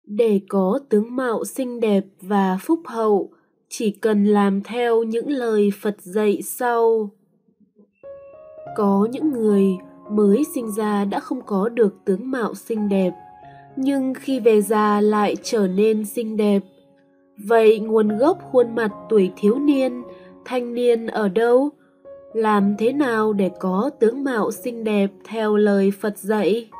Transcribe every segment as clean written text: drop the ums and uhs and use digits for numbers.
Để có tướng mạo xinh đẹp và phúc hậu, chỉ cần làm theo những lời Phật dạy sau. Có những người mới sinh ra đã không có được tướng mạo xinh đẹp, nhưng khi về già lại trở nên xinh đẹp. Vậy nguồn gốc khuôn mặt tuổi thiếu niên, thanh niên ở đâu? Làm thế nào để có tướng mạo xinh đẹp theo lời Phật dạy?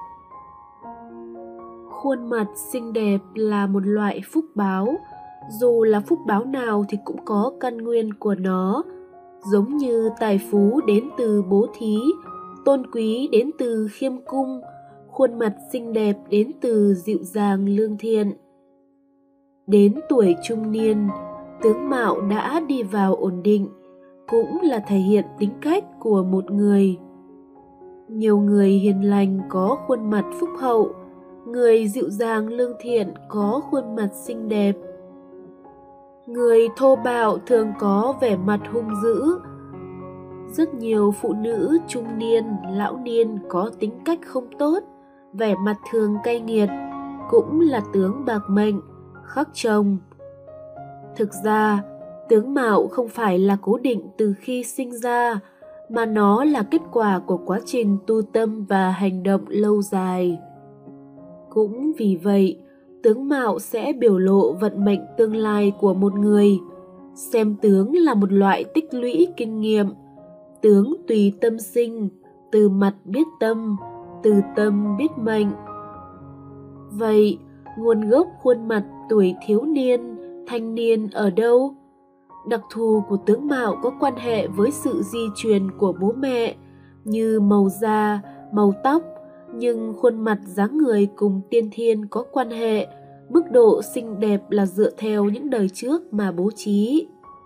Khuôn mặt xinh đẹp là một loại phúc báo, dù là phúc báo nào thì cũng có căn nguyên của nó, giống như tài phú đến từ bố thí, tôn quý đến từ khiêm cung, khuôn mặt xinh đẹp đến từ dịu dàng lương thiện. Đến tuổi trung niên, tướng mạo đã đi vào ổn định, cũng là thể hiện tính cách của một người. Nhiều người hiền lành có khuôn mặt phúc hậu, người dịu dàng lương thiện có khuôn mặt xinh đẹp. Người thô bạo thường có vẻ mặt hung dữ. Rất nhiều phụ nữ trung niên, lão niên có tính cách không tốt, vẻ mặt thường cay nghiệt, cũng là tướng bạc mệnh, khắc chồng. Thực ra, tướng mạo không phải là cố định từ khi sinh ra, mà nó là kết quả của quá trình tu tâm và hành động lâu dài. Cũng vì vậy, tướng mạo sẽ biểu lộ vận mệnh tương lai của một người. Xem tướng là một loại tích lũy kinh nghiệm. Tướng tùy tâm sinh, từ mặt biết tâm, từ tâm biết mệnh. Vậy, nguồn gốc khuôn mặt tuổi thiếu niên, thanh niên ở đâu? Đặc thù của tướng mạo có quan hệ với sự di truyền của bố mẹ, như màu da, màu tóc, nhưng khuôn mặt dáng người cùng tiên thiên có quan hệ, mức độ xinh đẹp là dựa theo những đời trước mà bố trí.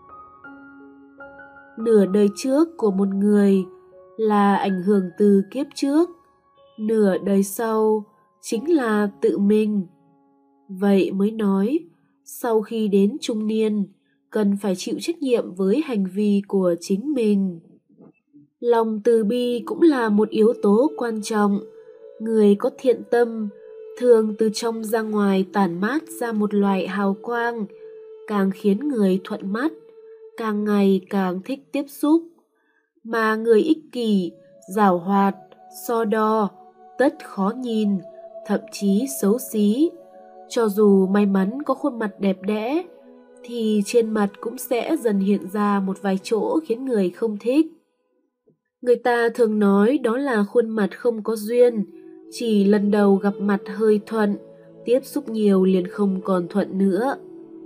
Nửa đời trước của một người là ảnh hưởng từ kiếp trước, nửa đời sau chính là tự mình. Vậy mới nói, sau khi đến trung niên, cần phải chịu trách nhiệm với hành vi của chính mình. Lòng từ bi cũng là một yếu tố quan trọng. Người có thiện tâm thường từ trong ra ngoài tản mát ra một loại hào quang, càng khiến người thuận mắt, càng ngày càng thích tiếp xúc. Mà người ích kỷ, giảo hoạt, so đo, tất khó nhìn, thậm chí xấu xí. Cho dù may mắn có khuôn mặt đẹp đẽ, thì trên mặt cũng sẽ dần hiện ra một vài chỗ khiến người không thích. Người ta thường nói đó là khuôn mặt không có duyên, chỉ lần đầu gặp mặt hơi thuận, tiếp xúc nhiều liền không còn thuận nữa.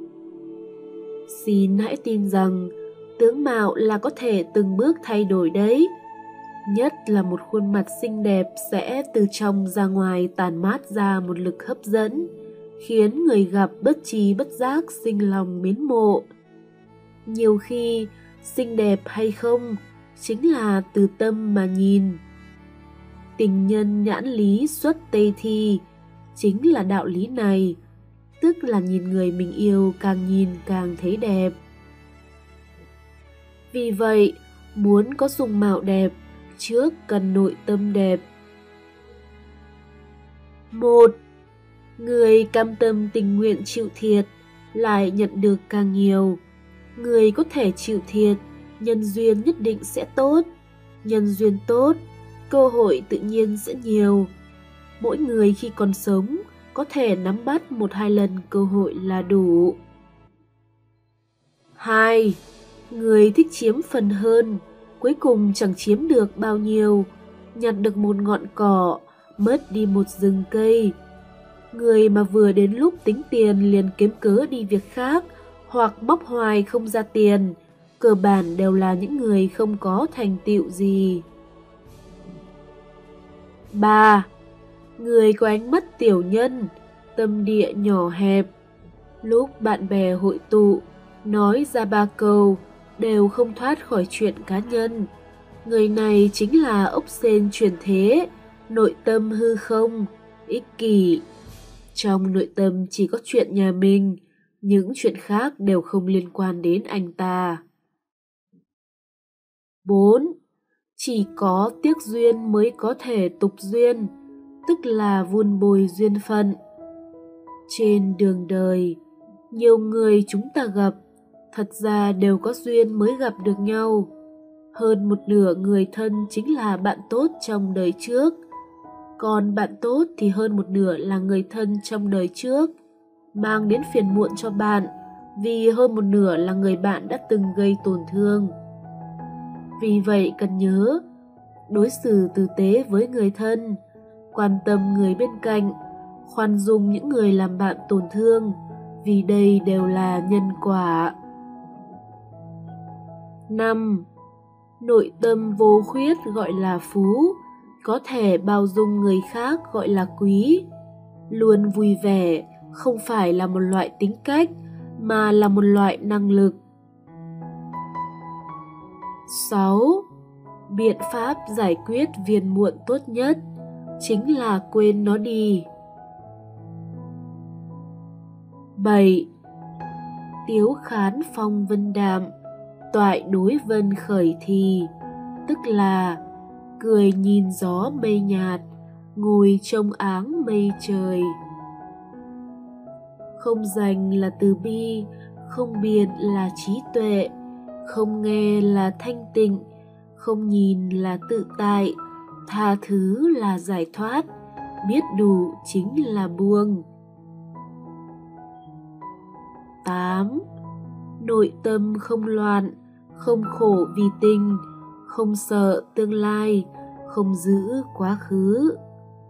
Xin hãy tin rằng tướng mạo là có thể từng bước thay đổi đấy. Nhất là một khuôn mặt xinh đẹp sẽ từ trong ra ngoài tản mát ra một lực hấp dẫn, khiến người gặp bất tri bất giác sinh lòng mến mộ. Nhiều khi, xinh đẹp hay không chính là từ tâm mà nhìn. Tình nhân nhãn lý xuất tây thi, chính là đạo lý này, tức là nhìn người mình yêu càng nhìn càng thấy đẹp. Vì vậy, muốn có dung mạo đẹp, trước cần nội tâm đẹp. 1. Người cam tâm tình nguyện chịu thiệt, lại nhận được càng nhiều. Người có thể chịu thiệt, nhân duyên nhất định sẽ tốt. Nhân duyên tốt, cơ hội tự nhiên sẽ nhiều. Mỗi người khi còn sống có thể nắm bắt 1-2 lần cơ hội là đủ. 2. Người thích chiếm phần hơn, cuối cùng chẳng chiếm được bao nhiêu, nhặt được một ngọn cỏ, mất đi một rừng cây. Người mà vừa đến lúc tính tiền liền kiếm cớ đi việc khác, hoặc móc hoài không ra tiền, cơ bản đều là những người không có thành tựu gì. 3. Người có ánh mắt tiểu nhân, tâm địa nhỏ hẹp. Lúc bạn bè hội tụ, nói ra 3 câu, đều không thoát khỏi chuyện cá nhân. Người này chính là ốc sên chuyển thế, nội tâm hư không, ích kỷ. Trong nội tâm chỉ có chuyện nhà mình, những chuyện khác đều không liên quan đến anh ta. 4. Chỉ có tiếc duyên mới có thể tục duyên, tức là vun bồi duyên phận. Trên đường đời, nhiều người chúng ta gặp thật ra đều có duyên mới gặp được nhau. Hơn một nửa người thân chính là bạn tốt trong đời trước, còn bạn tốt thì hơn một nửa là người thân trong đời trước, mang đến phiền muộn cho bạn vì hơn một nửa là người bạn đã từng gây tổn thương. Vì vậy cần nhớ, đối xử tử tế với người thân, quan tâm người bên cạnh, khoan dung những người làm bạn tổn thương, vì đây đều là nhân quả. 5. Nội tâm vô khuyết gọi là phú, có thể bao dung người khác gọi là quý. Luôn vui vẻ không phải là một loại tính cách mà là một loại năng lực. 6. Biện pháp giải quyết phiền muộn tốt nhất chính là quên nó đi. 7. Tiếu khán phong vân đạm, toại đối vân khởi thì, tức là cười nhìn gió mây nhạt, ngồi trông áng mây trời. Không dành là từ bi, không biện là trí tuệ, không nghe là thanh tịnh, không nhìn là tự tại, tha thứ là giải thoát, biết đủ chính là buông. 8. Nội tâm không loạn, không khổ vì tình, không sợ tương lai, không giữ quá khứ.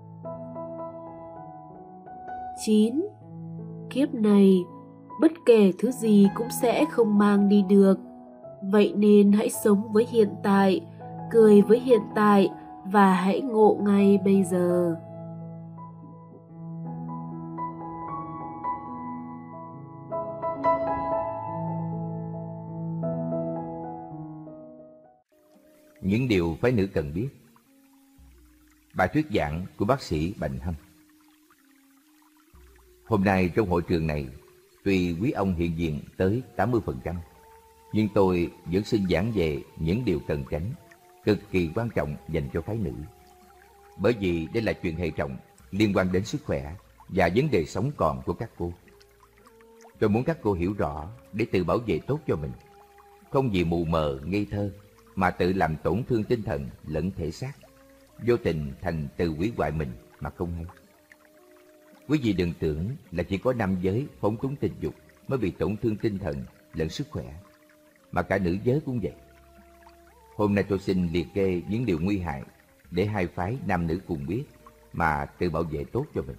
9. Kiếp này, bất kể thứ gì cũng sẽ không mang đi được. Vậy nên hãy sống với hiện tại, cười với hiện tại và hãy ngộ ngay bây giờ. Những điều phái nữ cần biết. Bài thuyết giảng của bác sĩ Bành Hâm. Hôm nay trong hội trường này, tuy quý ông hiện diện tới 80%, nhưng tôi vẫn xin giảng về những điều cần tránh, cực kỳ quan trọng dành cho phái nữ. Bởi vì đây là chuyện hệ trọng, liên quan đến sức khỏe và vấn đề sống còn của các cô. Tôi muốn các cô hiểu rõ để tự bảo vệ tốt cho mình, không vì mù mờ, ngây thơ mà tự làm tổn thương tinh thần lẫn thể xác, vô tình thành tự hủy hoại mình mà không hay. Quý vị đừng tưởng là chỉ có nam giới phóng túng tình dục mới bị tổn thương tinh thần lẫn sức khỏe, mà cả nữ giới cũng vậy. Hôm nay tôi xin liệt kê những điều nguy hại để hai phái nam nữ cùng biết mà tự bảo vệ tốt cho mình.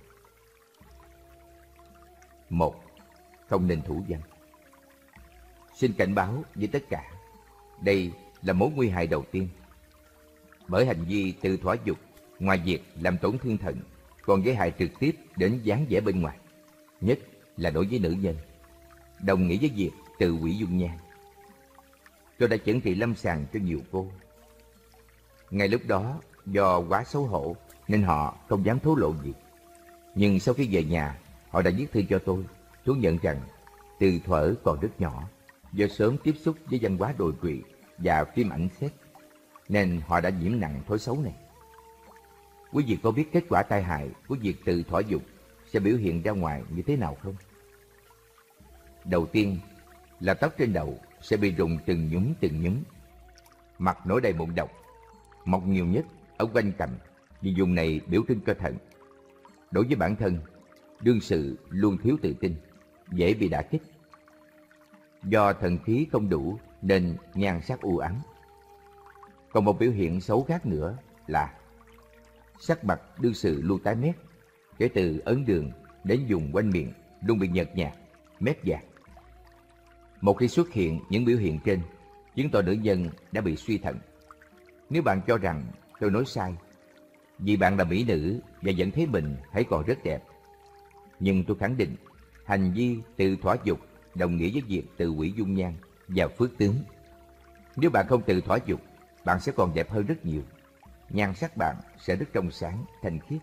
1. Không nên thủ dâm. Xin cảnh báo với tất cả, đây là mối nguy hại đầu tiên. Bởi hành vi tự thỏa dục, ngoài việc làm tổn thương thận, còn gây hại trực tiếp đến dáng vẻ bên ngoài, nhất là đối với nữ nhân, đồng nghĩa với việc tự hủy dung nhan. Tôi đã chẩn trị lâm sàng cho nhiều cô. Ngay lúc đó, do quá xấu hổ nên họ không dám thổ lộ gì. Nhưng sau khi về nhà, họ đã viết thư cho tôi, thú nhận rằng từ thuở còn rất nhỏ, do sớm tiếp xúc với văn hóa đồi trụy và phim ảnh sex, nên họ đã nhiễm nặng thói xấu này. Quý vị có biết kết quả tai hại của việc tự thỏa dục sẽ biểu hiện ra ngoài như thế nào không? Đầu tiên là tóc trên đầu sẽ bị rụng từng nhúm, mặt nổi đầy mụn độc, mọc nhiều nhất ở quanh cằm vì vùng này biểu trưng cho thận. Đối với bản thân, đương sự luôn thiếu tự tin, dễ bị đả kích. Do thần khí không đủ nên nhan sắc u ám. Còn một biểu hiện xấu khác nữa là sắc mặt đương sự luôn tái mét, kể từ ấn đường đến vùng quanh miệng luôn bị nhợt nhạt, mét vàng. Một khi xuất hiện những biểu hiện trên, chứng tỏ nữ nhân đã bị suy thận. Nếu bạn cho rằng tôi nói sai, vì bạn là mỹ nữ và vẫn thấy mình hãy còn rất đẹp, nhưng tôi khẳng định hành vi tự thỏa dục đồng nghĩa với việc tự hủy dung nhan và phước tướng. Nếu bạn không tự thỏa dục, bạn sẽ còn đẹp hơn rất nhiều. Nhan sắc bạn sẽ rất trong sáng, thanh khiết.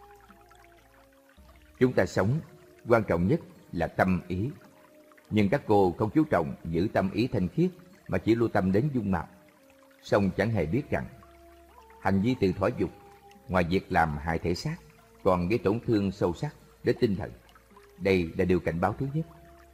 Chúng ta sống, quan trọng nhất là tâm ý. Nhưng các cô không chú trọng giữ tâm ý thanh khiết mà chỉ lưu tâm đến dung mạo. Song chẳng hề biết rằng hành vi tự thỏa dục ngoài việc làm hại thể xác còn gây tổn thương sâu sắc đến tinh thần. Đây là điều cảnh báo thứ nhất.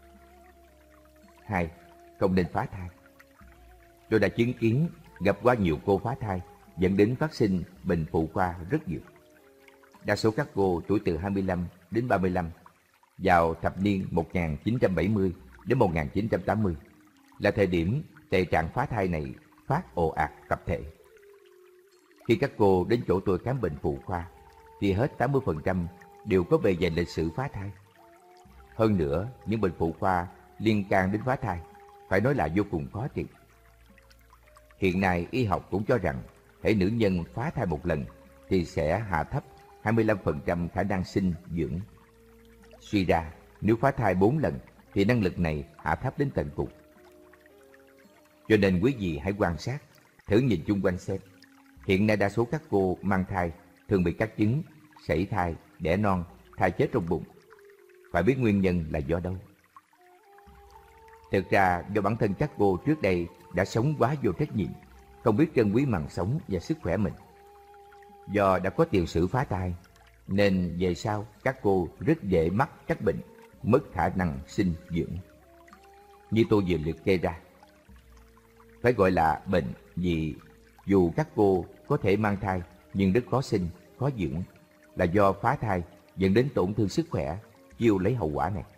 2. Không nên phá thai. Tôi đã chứng kiến gặp qua nhiều cô phá thai dẫn đến phát sinh bệnh phụ khoa rất nhiều. Đa số các cô tuổi từ 25 đến 35 vào thập niên 1970 đến 1980 là thời điểm tệ trạng phá thai này phát ồ ạt tập thể. Khi các cô đến chỗ tôi khám bệnh phụ khoa thì hết 80% đều có bề dày lịch sử phá thai. Hơn nữa, những bệnh phụ khoa liên can đến phá thai phải nói là vô cùng khó trị. Hiện nay y học cũng cho rằng hễ nữ nhân phá thai một lần thì sẽ hạ thấp 25% khả năng sinh dưỡng. Suy ra, nếu phá thai 4 lần thì năng lực này hạ thấp đến tận cùng. Cho nên quý vị hãy quan sát, thử nhìn chung quanh xem. Hiện nay đa số các cô mang thai thường bị cắt trứng, sảy thai, đẻ non, thai chết trong bụng. Phải biết nguyên nhân là do đâu? Thực ra do bản thân các cô trước đây đã sống quá vô trách nhiệm, không biết trân quý mạng sống và sức khỏe mình. Do đã có tiền sử phá thai, nên về sau các cô rất dễ mắc các bệnh, mất khả năng sinh dưỡng. Như tôi vừa liệt kê ra, phải gọi là bệnh vì dù các cô có thể mang thai nhưng rất khó sinh, khó dưỡng, là do phá thai dẫn đến tổn thương sức khỏe, chịu lấy hậu quả này.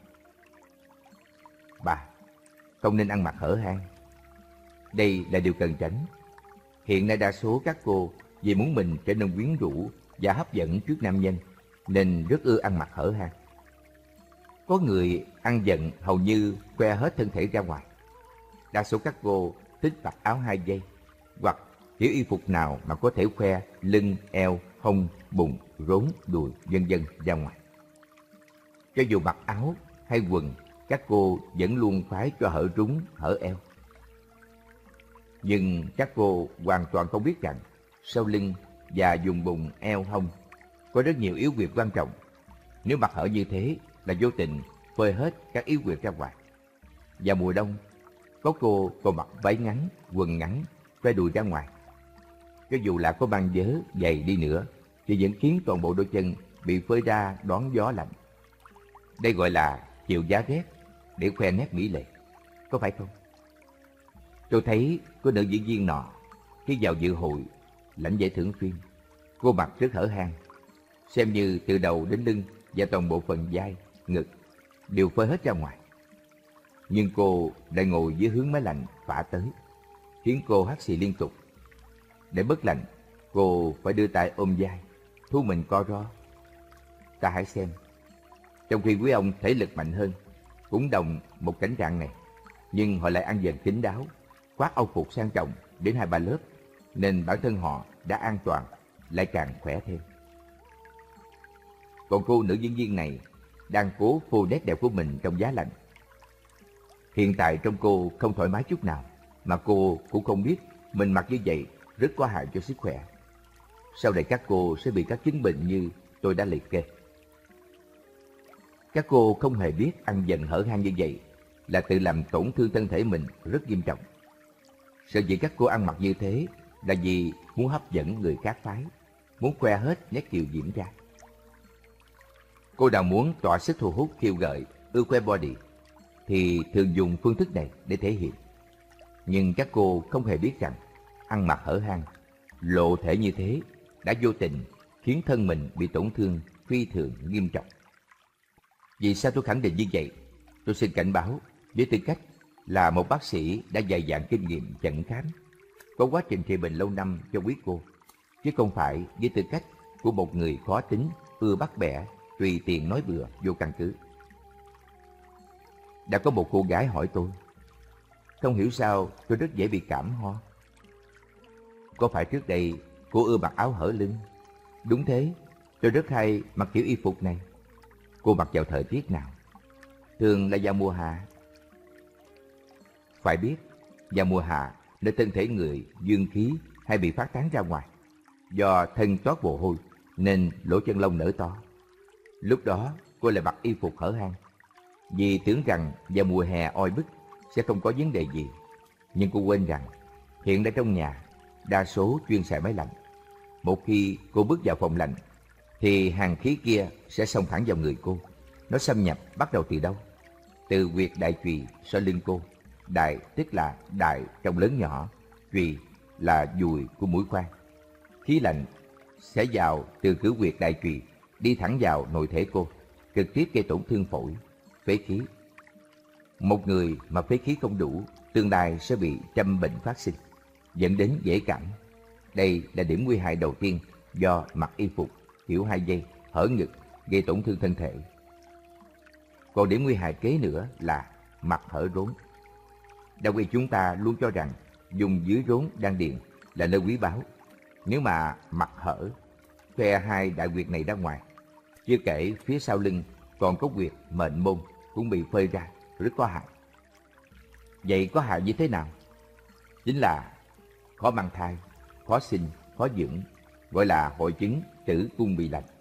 3. Không nên ăn mặc hở hang. Đây là điều cần tránh. Hiện nay đa số các cô vì muốn mình trở nên quyến rũ và hấp dẫn trước nam nhân nên rất ưa ăn mặc hở hang. Có người ăn giận hầu như khoe hết thân thể ra ngoài. Đa số các cô thích mặc áo 2 dây hoặc kiểu y phục nào mà có thể khoe lưng, eo, hông, bụng, rốn, đùi, vân vân ra ngoài. Cho dù mặc áo hay quần, các cô vẫn luôn phái cho hở rúng, hở eo. Nhưng các cô hoàn toàn không biết rằng sau lưng và vùng bụng, eo, hông có rất nhiều yếu huyệt quan trọng. Nếu mặc hở như thế là vô tình phơi hết các yếu huyệt ra ngoài. Vào mùa đông, có cô còn mặc váy ngắn, quần ngắn, khoe đùi ra ngoài. Cho dù là có mang vớ, giày đi nữa thì vẫn khiến toàn bộ đôi chân bị phơi ra đón gió lạnh. Đây gọi là chịu giá rét để khoe nét mỹ lệ, có phải không? Tôi thấy có nữ diễn viên nọ khi vào dự hội lãnh giải thưởng phim, cô mặc rất hở hang, xem như từ đầu đến lưng và toàn bộ phần vai, ngực đều phơi hết ra ngoài. Nhưng cô lại ngồi dưới hướng máy lạnh phả tới, khiến cô hắt xì liên tục. Để bớt lạnh, cô phải đưa tay ôm vai, thu mình co ro. Ta hãy xem, trong khi quý ông thể lực mạnh hơn, cũng đồng một cảnh trạng này, nhưng họ lại ăn dần kín đáo, khoác âu phục sang trọng đến 2-3 lớp, nên bản thân họ đã an toàn, lại càng khỏe thêm. Còn cô nữ diễn viên này đang cố phô nét đẹp của mình trong giá lạnh. Hiện tại trong cô không thoải mái chút nào, mà cô cũng không biết mình mặc như vậy rất có hại cho sức khỏe. Sau đây các cô sẽ bị các chứng bệnh như tôi đã liệt kê. Các cô không hề biết ăn dần hở hang như vậy là tự làm tổn thương thân thể mình rất nghiêm trọng. Sở dĩ các cô ăn mặc như thế là vì muốn hấp dẫn người khác phái, muốn khoe hết nét kiều diễm ra. Cô nào muốn tỏa sức thu hút khiêu gợi, ưa khoe body thì thường dùng phương thức này để thể hiện. Nhưng các cô không hề biết rằng ăn mặc hở hang, lộ thể như thế đã vô tình khiến thân mình bị tổn thương phi thường nghiêm trọng. Vì sao tôi khẳng định như vậy? Tôi xin cảnh báo với tư cách là một bác sĩ đã dày dạn kinh nghiệm chẩn khám, có quá trình trị bệnh lâu năm cho quý cô, chứ không phải với tư cách của một người khó tính, ưa bắt bẻ, tùy tiện nói bừa vô căn cứ. Đã có một cô gái hỏi tôi, không hiểu sao tôi rất dễ bị cảm ho. Có phải trước đây cô ưa mặc áo hở lưng? Đúng thế, tôi rất hay mặc kiểu y phục này. Cô mặc vào thời tiết nào? Thường là vào mùa hạ. Phải biết, vào mùa hạ, nơi thân thể người dương khí hay bị phát tán ra ngoài. Do thân toát mồ hôi nên lỗ chân lông nở to. Lúc đó cô lại mặc y phục hở hang, vì tưởng rằng vào mùa hè oi bức sẽ không có vấn đề gì. Nhưng cô quên rằng hiện tại trong nhà đa số chuyên xài máy lạnh. Một khi cô bước vào phòng lạnh thì hàng khí kia sẽ xông thẳng vào người cô, Nó xâm nhập bắt đầu từ đâu? Từ huyệt đại chùy sau lưng cô. Đại tức là đại trong lớn nhỏ, chùy là dùi của mũi khoan. Khí lạnh sẽ vào từ cửa huyệt đại chùy đi thẳng vào nội thể cô, trực tiếp gây tổn thương phổi, phế khí. Một người mà phế khí không đủ, tương lai sẽ bị trăm bệnh phát sinh, dẫn đến dễ cảm. Đây là điểm nguy hại đầu tiên do mặc y phục kiểu 2 dây, hở ngực, gây tổn thương thân thể. Còn điểm nguy hại kế nữa là mặc hở rốn. Đạo y chúng ta luôn cho rằng dùng dưới rốn đan điền là nơi quý báu. Nếu mà mặc hở, khoe hai đại huyệt này ra ngoài, chưa kể phía sau lưng còn có huyệt mệnh môn cũng bị phơi ra, rất có hại. Vậy có hại như thế nào? Chính là khó mang thai, khó sinh, khó dưỡng, gọi là hội chứng tử cung bị lạnh.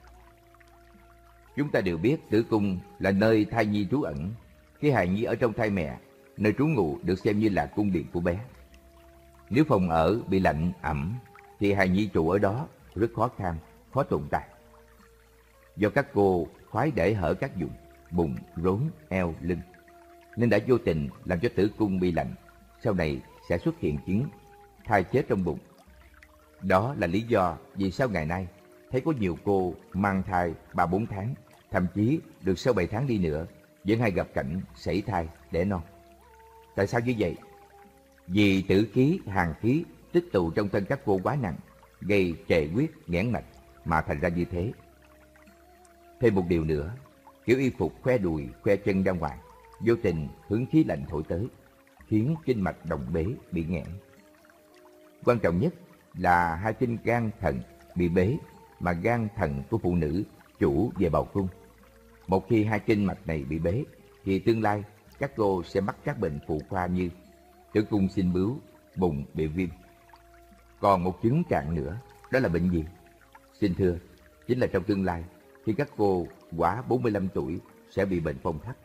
Chúng ta đều biết tử cung là nơi thai nhi trú ẩn. Khi hài nhi ở trong thai mẹ, nơi trú ngụ được xem như là cung điện của bé. Nếu phòng ở bị lạnh, ẩm, thì hài nhi trụ ở đó rất khó khăn, khó tồn tại. Do các cô khoái để hở các vùng, bụng, rốn, eo, lưng, nên đã vô tình làm cho tử cung bị lạnh. Sau này sẽ xuất hiện chứng thai chết trong bụng. Đó là lý do vì sao ngày nay thấy có nhiều cô mang thai 3-4 tháng, thậm chí được sau 7 tháng đi nữa, vẫn hay gặp cảnh sảy thai, đẻ non. Tại sao như vậy? Vì tử khí, hàn khí tích tụ trong thân các cô quá nặng, gây trệ huyết, nghẽn mạch mà thành ra như thế. Thêm một điều nữa, kiểu y phục khoe đùi, khoe chân ra ngoài, vô tình hứng khí lạnh thổi tới, khiến kinh mạch đồng bế bị nghẽn. Quan trọng nhất là hai kinh gan thận bị bế, mà gan thận của phụ nữ chủ về bào cung. Một khi hai kinh mạch này bị bế, thì tương lai các cô sẽ mắc các bệnh phụ khoa như tử cung sinh bướu, bụng bị viêm. Còn một chứng trạng nữa, đó là bệnh gì? Xin thưa, chính là trong tương lai, khi các cô quá 45 tuổi sẽ bị bệnh phong thấp.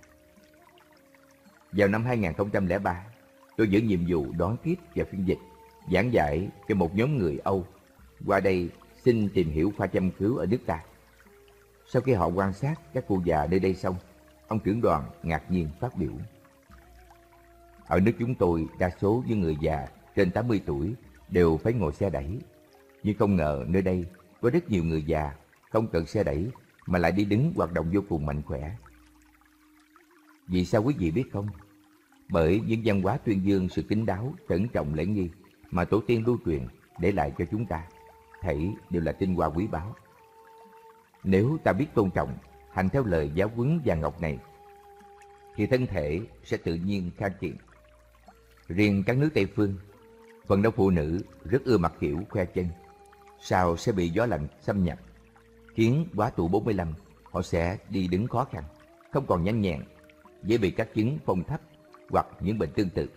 Vào năm 2003, tôi giữ nhiệm vụ đón tiếp và phiên dịch, giảng dạy cho một nhóm người Âu qua đây xin tìm hiểu khoa châm cứu ở nước ta. Sau khi họ quan sát các cụ già nơi đây xong, ông trưởng đoàn ngạc nhiên phát biểu: ở nước chúng tôi, đa số những người già trên 80 tuổi đều phải ngồi xe đẩy. Nhưng không ngờ nơi đây có rất nhiều người già không cần xe đẩy mà lại đi đứng hoạt động vô cùng mạnh khỏe. Vì sao quý vị biết không? Bởi những văn hóa tuyên dương sự kính đáo, cẩn trọng lễ nghi mà tổ tiên lưu truyền để lại cho chúng ta, thảy đều là tinh hoa quý báu. Nếu ta biết tôn trọng, hành theo lời giáo huấn vàng ngọc này, thì thân thể sẽ tự nhiên khang kiện. Riêng các nước Tây phương, phần đông phụ nữ rất ưa mặc kiểu khoe chân, sau sẽ bị gió lạnh xâm nhập, khiến quá tuổi 45 họ sẽ đi đứng khó khăn, không còn nhanh nhẹn, dễ bị các chứng phong thấp hoặc những bệnh tương tự.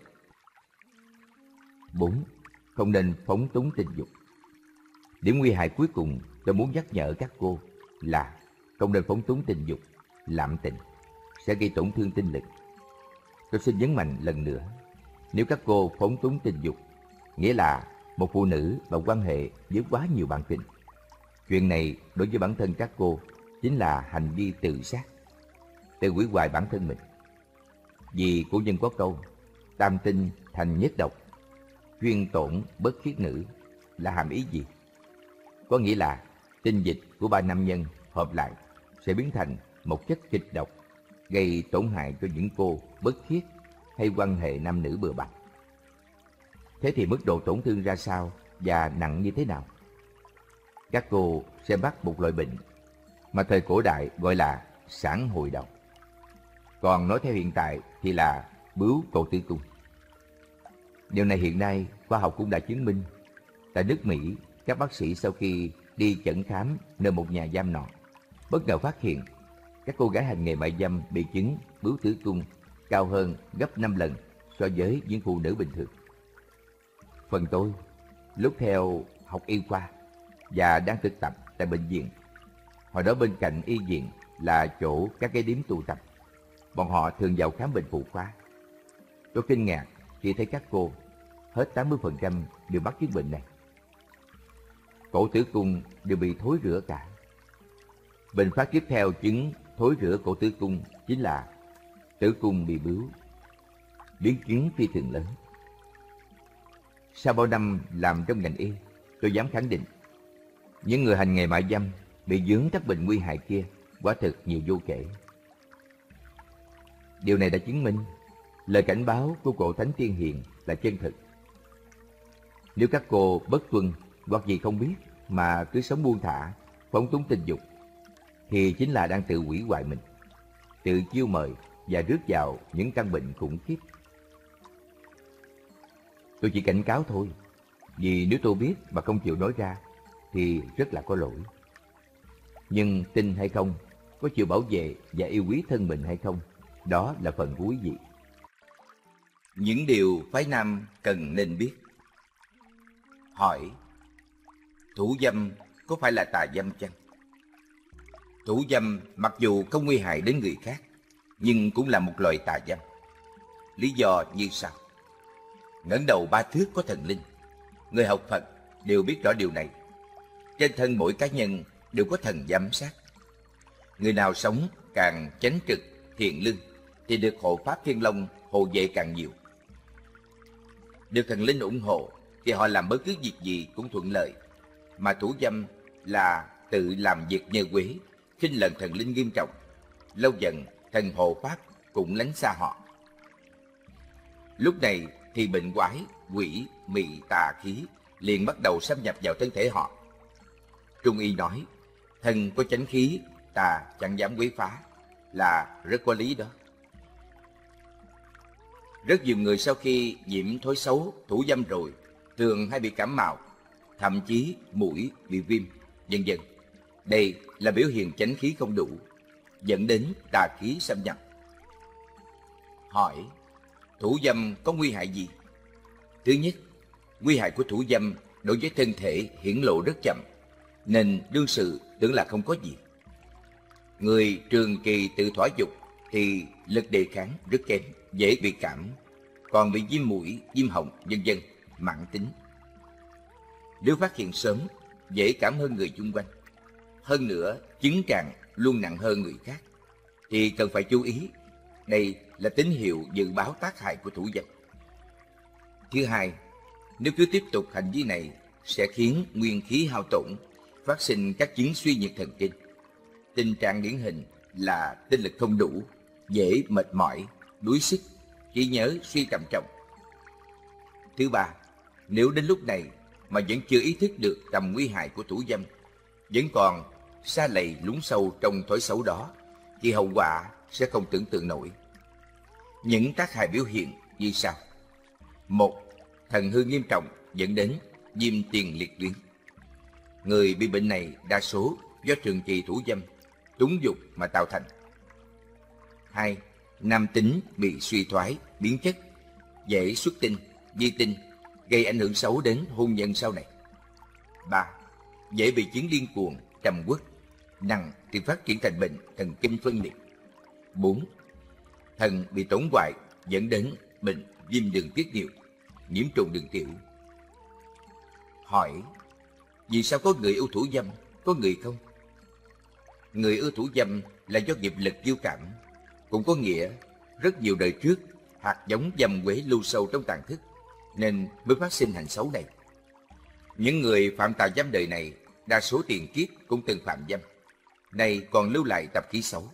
4. Không nên phóng túng tình dục. Điểm nguy hại cuối cùng tôi muốn nhắc nhở các cô là không nên phóng túng tình dục, lạm tình, sẽ gây tổn thương tinh lực. Tôi xin nhấn mạnh lần nữa, nếu các cô phóng túng tình dục, nghĩa là một phụ nữ và quan hệ với quá nhiều bạn tình. Chuyện này đối với bản thân các cô chính là hành vi tự sát, tự hủy hoại bản thân mình. Vì cổ nhân có câu tam tinh thành nhất độc, chuyên tổn bất khiết nữ, là hàm ý gì? Có nghĩa là tinh dịch của ba nam nhân hợp lại sẽ biến thành một chất kịch độc, gây tổn hại cho những cô bất khiết hay quan hệ nam nữ bừa bãi. Thế thì mức độ tổn thương ra sao và nặng như thế nào? Các cô sẽ mắc một loại bệnh mà thời cổ đại gọi là sản hồi đầu. Còn nói theo hiện tại thì là bướu cổ tử cung. Điều này hiện nay khoa học cũng đã chứng minh. Tại nước Mỹ, các bác sĩ sau khi đi chẩn khám nơi một nhà giam nọ, bất ngờ phát hiện các cô gái hành nghề mại dâm bị chứng bướu tử cung cao hơn gấp 5 lần so với những phụ nữ bình thường. Phần tôi, lúc theo học y khoa và đang thực tập tại bệnh viện, hồi đó bên cạnh y viện là chỗ các cái điếm tụ tập, bọn họ thường vào khám bệnh phụ khoa. Tôi kinh ngạc khi thấy các cô hết 80% đều mắc chứng bệnh này. Cổ tử cung đều bị thối rữa cả. Bệnh phát tiếp theo chứng thối rữa cổ tử cung chính là tử cung bị bướu, biến kiến phi thường lớn. Sau bao năm làm trong ngành y, tôi dám khẳng định, những người hành nghề mại dâm bị vướng các bệnh nguy hại kia quả thực nhiều vô kể. Điều này đã chứng minh lời cảnh báo của cổ Thánh Tiên Hiền là chân thực. Nếu các cô bất tuân hoặc gì không biết mà cứ sống buông thả, phóng túng tình dục, thì chính là đang tự hủy hoại mình, tự chiêu mời và rước vào những căn bệnh khủng khiếp. Tôi chỉ cảnh cáo thôi, vì nếu tôi biết mà không chịu nói ra thì rất là có lỗi. Nhưng tin hay không, có chịu bảo vệ và yêu quý thân mình hay không, đó là phần của quý vị. Những điều phái nam cần nên biết. Hỏi: thủ dâm có phải là tà dâm chăng? Thủ dâm mặc dù không nguy hại đến người khác, nhưng cũng là một loại tà dâm. Lý do như sau. Ngẩng đầu ba thước có thần linh. Người học Phật đều biết rõ điều này. Trên thân mỗi cá nhân đều có thần giám sát. Người nào sống càng chánh trực, thiện lương thì được hộ pháp Thiên Long hộ vệ càng nhiều. Được thần linh ủng hộ thì họ làm bất cứ việc gì cũng thuận lợi. Mà thủ dâm là tự làm việc nhơ quế, khinh lần thần linh nghiêm trọng. Lâu dần thần hộ pháp cũng lánh xa họ. Lúc này thì bệnh quái, quỷ, mị, tà khí liền bắt đầu xâm nhập vào thân thể họ. Trung y nói, thần có chánh khí, tà chẳng dám quấy phá, là rất có lý đó. Rất nhiều người sau khi nhiễm thói xấu, thủ dâm rồi, thường hay bị cảm mạo, thậm chí mũi bị viêm, vân vân. Đây là biểu hiện chánh khí không đủ, dẫn đến tà khí xâm nhập. Hỏi: thủ dâm có nguy hại gì? Thứ nhất, nguy hại của thủ dâm đối với thân thể hiển lộ rất chậm, nên đương sự tưởng là không có gì. Người trường kỳ tự thỏa dục thì lực đề kháng rất kém, dễ bị cảm, còn bị viêm mũi, viêm họng, vân vân, mãn tính. Nếu phát hiện sớm, dễ cảm hơn người chung quanh. Hơn nữa, chứng trạng luôn nặng hơn người khác, thì cần phải chú ý. Đây là tín hiệu dự báo tác hại của thủ dâm. Thứ hai, nếu cứ tiếp tục hành vi này sẽ khiến nguyên khí hao tổn, phát sinh các chứng suy nhược thần kinh. Tình trạng điển hình là tinh lực không đủ, dễ mệt mỏi, đuối sức, trí nhớ suy trầm trọng. Thứ ba, nếu đến lúc này mà vẫn chưa ý thức được tầm nguy hại của thủ dâm, vẫn còn sa lầy lún sâu trong thói xấu đó, thì hậu quả sẽ không tưởng tượng nổi. Những tác hại biểu hiện như sau. 1. Thần hư nghiêm trọng dẫn đến viêm tiền liệt tuyến. Người bị bệnh này đa số do trường kỳ thủ dâm, túng dục mà tạo thành. 2. Nam tính bị suy thoái, biến chất, dễ xuất tinh, di tinh, gây ảnh hưởng xấu đến hôn nhân sau này. 3. Dễ bị chứng điên cuồng, trầm uất, nặng thì phát triển thành bệnh thần kinh phân liệt. 4. Thần bị tổn hoại dẫn đến bệnh viêm đường tiết niệu, nhiễm trùng đường tiểu. Hỏi: vì sao có người ưa thủ dâm, có người không? Người ưa thủ dâm là do nghiệp lực kiêu cảm, cũng có nghĩa rất nhiều đời trước hạt giống dâm quế lưu sâu trong tàn thức, nên mới phát sinh hành xấu này. Những người phạm tà dâm đời này đa số tiền kiếp cũng từng phạm dâm, nay còn lưu lại tập khí xấu.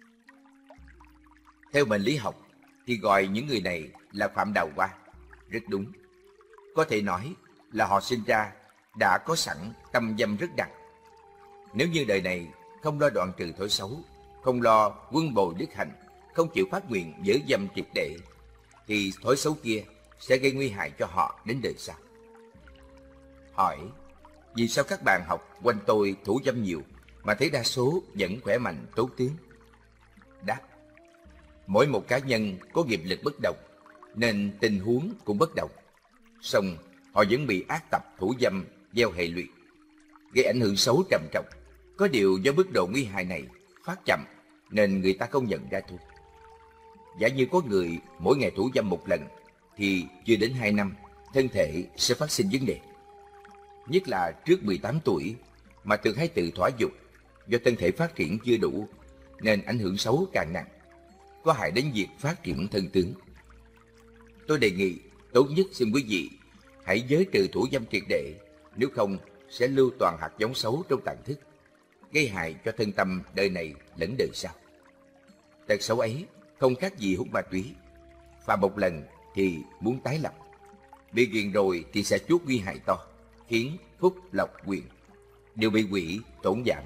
Theo mệnh lý học thì gọi những người này là phạm đào hoa, rất đúng. Có thể nói là họ sinh ra đã có sẵn tâm dâm rất đậm. Nếu như đời này không lo đoạn trừ thói xấu, không lo quân bồi đức hạnh, không chịu phát nguyện dỡ dâm triệt để, thì thói xấu kia sẽ gây nguy hại cho họ đến đời sau. Hỏi: vì sao các bạn học quanh tôi thủ dâm nhiều mà thấy đa số vẫn khỏe mạnh tốt tiếng? Đáp: mỗi một cá nhân có nghiệp lực bất đồng, nên tình huống cũng bất đồng. Song họ vẫn bị ác tập thủ dâm gieo hệ lụy, gây ảnh hưởng xấu trầm trọng. Có điều do mức độ nguy hại này phát chậm nên người ta không nhận ra thôi. Giả như có người mỗi ngày thủ dâm một lần thì chưa đến 2 năm thân thể sẽ phát sinh vấn đề. Nhất là trước 18 tuổi mà thường hay tự thỏa dục, do thân thể phát triển chưa đủ nên ảnh hưởng xấu càng nặng, có hại đến việc phát triển thân tướng. Tôi đề nghị tốt nhất xin quý vị hãy giới trừ thủ dâm triệt để, nếu không sẽ lưu toàn hạt giống xấu trong tạng thức, gây hại cho thân tâm đời này lẫn đời sau. Tật xấu ấy không khác gì hút ma túy, phạm một lần thì muốn tái lập, bị ghiền rồi thì sẽ chuốc nguy hại to, khiến phúc lộc quyền đều bị hủy tổn giảm.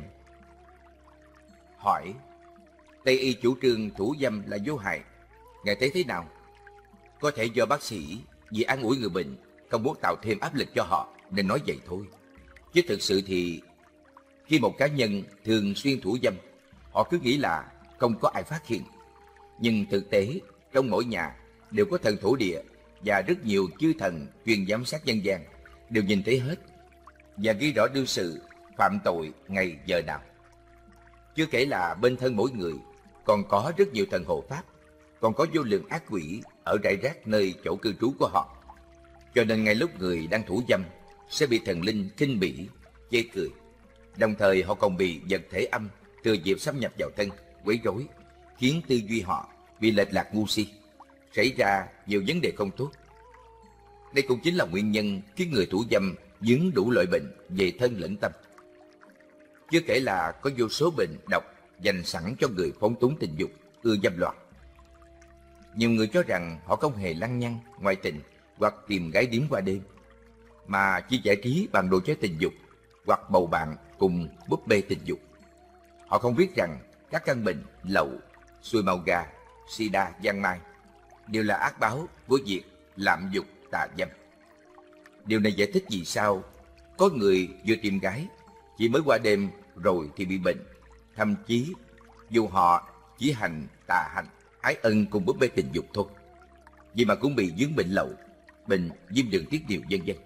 Hỏi: Tây y chủ trương thủ dâm là vô hại, ngài thấy thế nào? Có thể do bác sĩ vì an ủi người bệnh, không muốn tạo thêm áp lực cho họ nên nói vậy thôi. Chứ thực sự thì khi một cá nhân thường xuyên thủ dâm, họ cứ nghĩ là không có ai phát hiện. Nhưng thực tế, trong mỗi nhà đều có thần thổ địa và rất nhiều chư thần chuyên giám sát nhân gian, đều nhìn thấy hết và ghi rõ đương sự phạm tội ngày giờ nào. Chưa kể là bên thân mỗi người còn có rất nhiều thần hộ pháp, còn có vô lượng ác quỷ ở rải rác nơi chỗ cư trú của họ. Cho nên ngay lúc người đang thủ dâm sẽ bị thần linh khinh bỉ, chê cười. Đồng thời họ còn bị vật thể âm thừa dịp xâm nhập vào thân, quấy rối, khiến tư duy họ bị lệch lạc ngu si, xảy ra nhiều vấn đề không tốt. Đây cũng chính là nguyên nhân khiến người thủ dâm vướng đủ loại bệnh về thân lẫn tâm. Chưa kể là có vô số bệnh độc dành sẵn cho người phóng túng tình dục, ưa dâm loạn. Nhiều người cho rằng họ không hề lăng nhăng, ngoại tình hoặc tìm gái điếm qua đêm, mà chỉ giải trí bằng đồ chơi tình dục hoặc bầu bạn cùng búp bê tình dục. Họ không biết rằng các căn bệnh lậu, xuôi màu gà, sida, giang mai đều là ác báo của việc lạm dục tà dâm. Điều này giải thích vì sao có người vừa tìm gái chỉ mới qua đêm rồi thì bị bệnh. Thậm chí dù họ chỉ hành tà hành, ái ân cùng búp bê tình dục thôi, vậy mà cũng bị vướng bệnh lậu, bệnh viêm đường tiết niệu vân vân.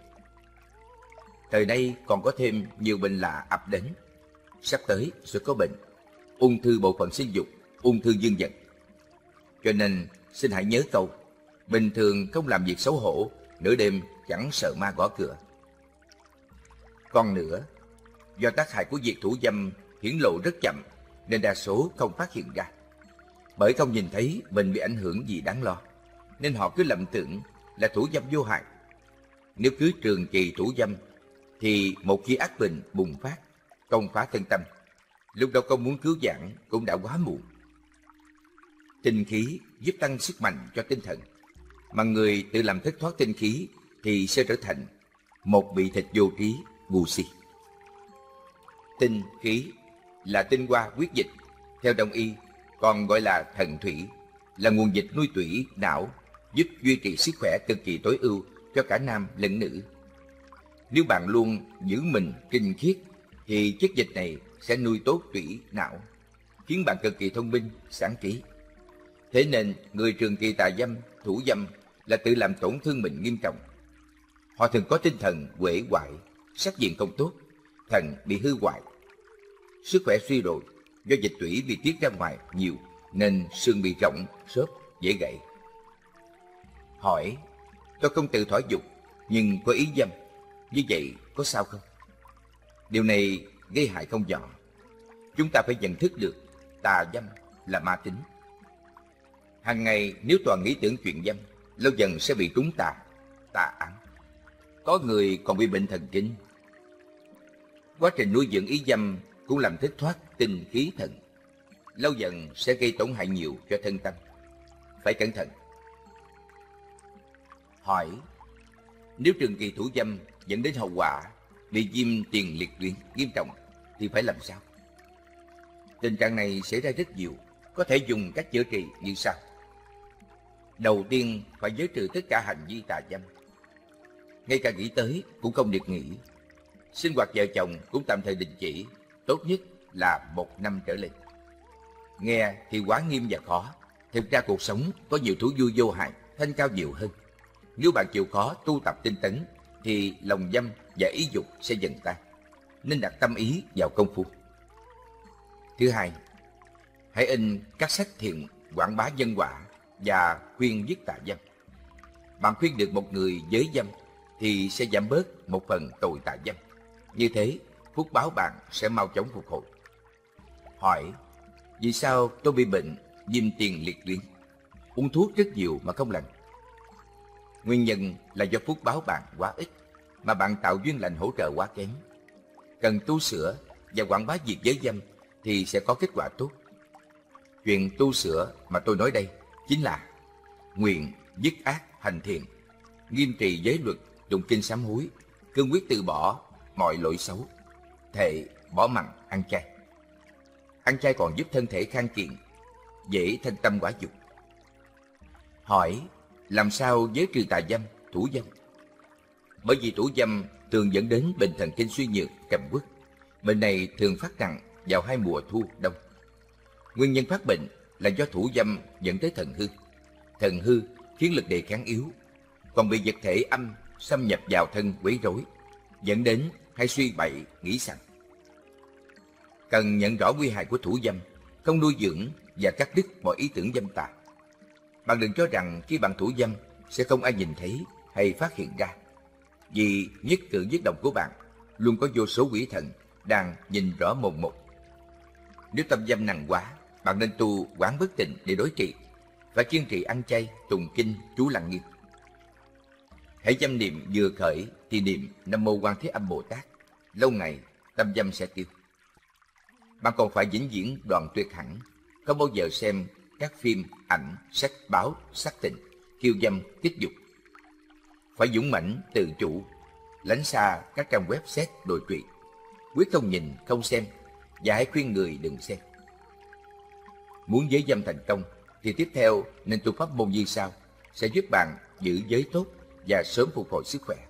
Thời nay còn có thêm nhiều bệnh lạ ập đến. Sắp tới sẽ có bệnh ung thư bộ phận sinh dục, ung thư dương vật. Cho nên xin hãy nhớ câu: bình thường không làm việc xấu hổ, nửa đêm chẳng sợ ma gõ cửa. Còn nữa, do tác hại của việc thủ dâm hiển lộ rất chậm nên đa số không phát hiện ra. Bởi không nhìn thấy mình bị ảnh hưởng gì đáng lo, nên họ cứ lầm tưởng là thủ dâm vô hại. Nếu cứ trường kỳ thủ dâm thì một khi ác bệnh bùng phát, công phá thân tâm, lúc đó không muốn cứu vãn cũng đã quá muộn. Tinh khí giúp tăng sức mạnh cho tinh thần, mà người tự làm thất thoát tinh khí thì sẽ trở thành một bị thịt vô trí, ngu si. Tinh khí là tinh hoa huyết dịch, theo Đông y còn gọi là thần thủy, là nguồn dịch nuôi tủy não, giúp duy trì sức khỏe cực kỳ tối ưu cho cả nam lẫn nữ. Nếu bạn luôn giữ mình tinh khiết thì chất dịch này sẽ nuôi tốt tủy não, khiến bạn cực kỳ thông minh, sáng trí. Thế nên người trường kỳ tà dâm, thủ dâm là tự làm tổn thương mình nghiêm trọng. Họ thường có tinh thần uể oải, sắc diện không tốt, thần bị hư hoại, sức khỏe suy đồi do dịch tủy bị tiết ra ngoài nhiều nên xương bị rỗng, xốp, dễ gãy. Hỏi: tôi không tự thỏa dục nhưng có ý dâm, như vậy có sao không? Điều này gây hại không nhỏ. Chúng ta phải nhận thức được tà dâm là ma tính. Hàng ngày nếu toàn nghĩ tưởng chuyện dâm, lâu dần sẽ bị trúng tà ám. Có người còn bị bệnh thần kinh. Quá trình nuôi dưỡng ý dâm cũng làm thất thoát tinh khí thần, lâu dần sẽ gây tổn hại nhiều cho thân tâm. Phải cẩn thận. Hỏi: nếu trường kỳ thủ dâm dẫn đến hậu quả bị viêm tiền liệt tuyến nghiêm trọng thì phải làm sao? Tình trạng này xảy ra rất nhiều, có thể dùng cách chữa trị như sau. Đầu tiên phải giới trừ tất cả hành vi tà dâm, ngay cả nghĩ tới cũng không được nghĩ. Sinh hoạt vợ chồng cũng tạm thời đình chỉ, tốt nhất là 1 năm trở lên. Nghe thì quá nghiêm và khó, thực ra cuộc sống có nhiều thú vui vô hại, thanh cao nhiều hơn. Nếu bạn chịu khó tu tập tinh tấn thì lòng dâm và ý dục sẽ dần tan, nên đặt tâm ý vào công phu. Thứ hai, hãy in các sách thiện quảng bá nhân quả và khuyên dứt tà dâm. Bạn khuyên được một người giới dâm thì sẽ giảm bớt một phần tội tà dâm. Như thế, phúc báo bạn sẽ mau chóng phục hồi. Hỏi: Vì sao tôi bị bệnh viêm tiền liệt tuyến, uống thuốc rất nhiều mà không lành? Nguyên nhân là do phúc báo bạn quá ít, mà bạn tạo duyên lành hỗ trợ quá kém. Cần tu sửa và quảng bá việc giới dâm thì sẽ có kết quả tốt. Chuyện tu sửa mà tôi nói đây chính là nguyện dứt ác hành thiện, nghiêm trì giới luật, tụng kinh sám hối, cương quyết từ bỏ mọi lỗi xấu, thệ bỏ mặn ăn chay. Ăn chay còn giúp thân thể khang kiện, dễ thân tâm quả dục. Hỏi làm sao giới trừ tà dâm, thủ dâm? Bởi vì thủ dâm thường dẫn đến bệnh thần kinh suy nhược, trầm uất. Bệnh này thường phát nặng vào hai mùa thu đông. Nguyên nhân phát bệnh là do thủ dâm dẫn tới thần hư. Thần hư khiến lực đề kháng yếu, còn bị vật thể âm xâm nhập vào thân quấy rối, dẫn đến hay suy bậy, nghĩ sẵn. Cần nhận rõ nguy hại của thủ dâm, không nuôi dưỡng và cắt đứt mọi ý tưởng dâm tà. Bạn đừng cho rằng khi bạn thủ dâm sẽ không ai nhìn thấy hay phát hiện ra, vì nhất cử nhất động của bạn luôn có vô số quỷ thần đang nhìn rõ mồn một. Nếu tâm dâm nặng quá, bạn nên tu quán bất tịnh để đối trị, và kiên trì ăn chay, tụng kinh, chú lặng nghiêm. Hãy dâm niệm vừa khởi thì niệm Nam Mô Quan Thế Âm Bồ Tát, lâu ngày tâm dâm sẽ tiêu. Bạn còn phải vĩnh viễn đoạn tuyệt hẳn, không bao giờ xem các phim, ảnh, sách báo, sắc tình, khiêu dâm, kích dục. Phải dũng mãnh, tự chủ, lánh xa các trang web xét đồi trụy, quyết không nhìn, không xem, và hãy khuyên người đừng xem. Muốn giới dâm thành công thì tiếp theo nên tu pháp môn như sau, sẽ giúp bạn giữ giới tốt và sớm phục hồi sức khỏe.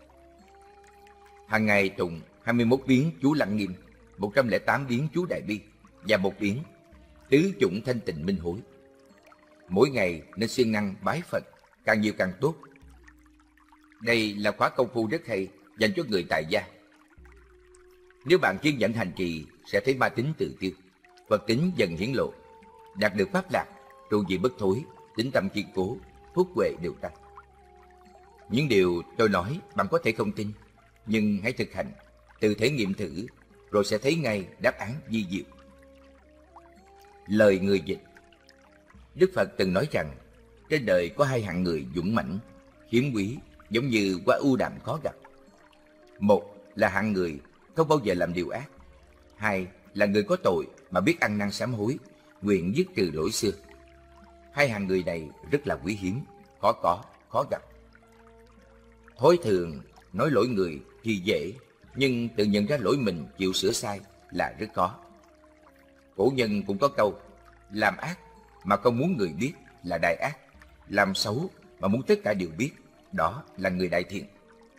Hàng ngày tụng 21 biến chú Lăng Nghiêm, 108 biến chú Đại Bi và 1 biến tứ chủng thanh tịnh minh hối. Mỗi ngày nên siêng năng bái Phật, càng nhiều càng tốt. Đây là khóa công phu rất hay dành cho người tại gia. Nếu bạn kiên nhẫn hành trì sẽ thấy ma tính tự tiêu, Phật tính dần hiển lộ, đạt được pháp lạc, trụ vị bất thối, tính tâm kiên cố, phúc huệ đều tăng. Những điều tôi nói bạn có thể không tin, nhưng hãy thực hành, tự thể nghiệm thử, rồi sẽ thấy ngay đáp án vi diệu. Lời người dịch. Đức Phật từng nói rằng trên đời có hai hạng người dũng mãnh, hiếm quý, giống như hoa ưu đàm khó gặp. Một là hạng người không bao giờ làm điều ác. Hai là người có tội mà biết ăn năn sám hối, nguyện dứt trừ lỗi xưa. Hai hạng người này rất là quý hiếm, khó có, khó gặp. Thói thường nói lỗi người thì dễ, nhưng tự nhận ra lỗi mình chịu sửa sai là rất khó. Cổ nhân cũng có câu, làm ác mà không muốn người biết là đại ác, làm xấu mà muốn tất cả đều biết, đó là người đại thiện.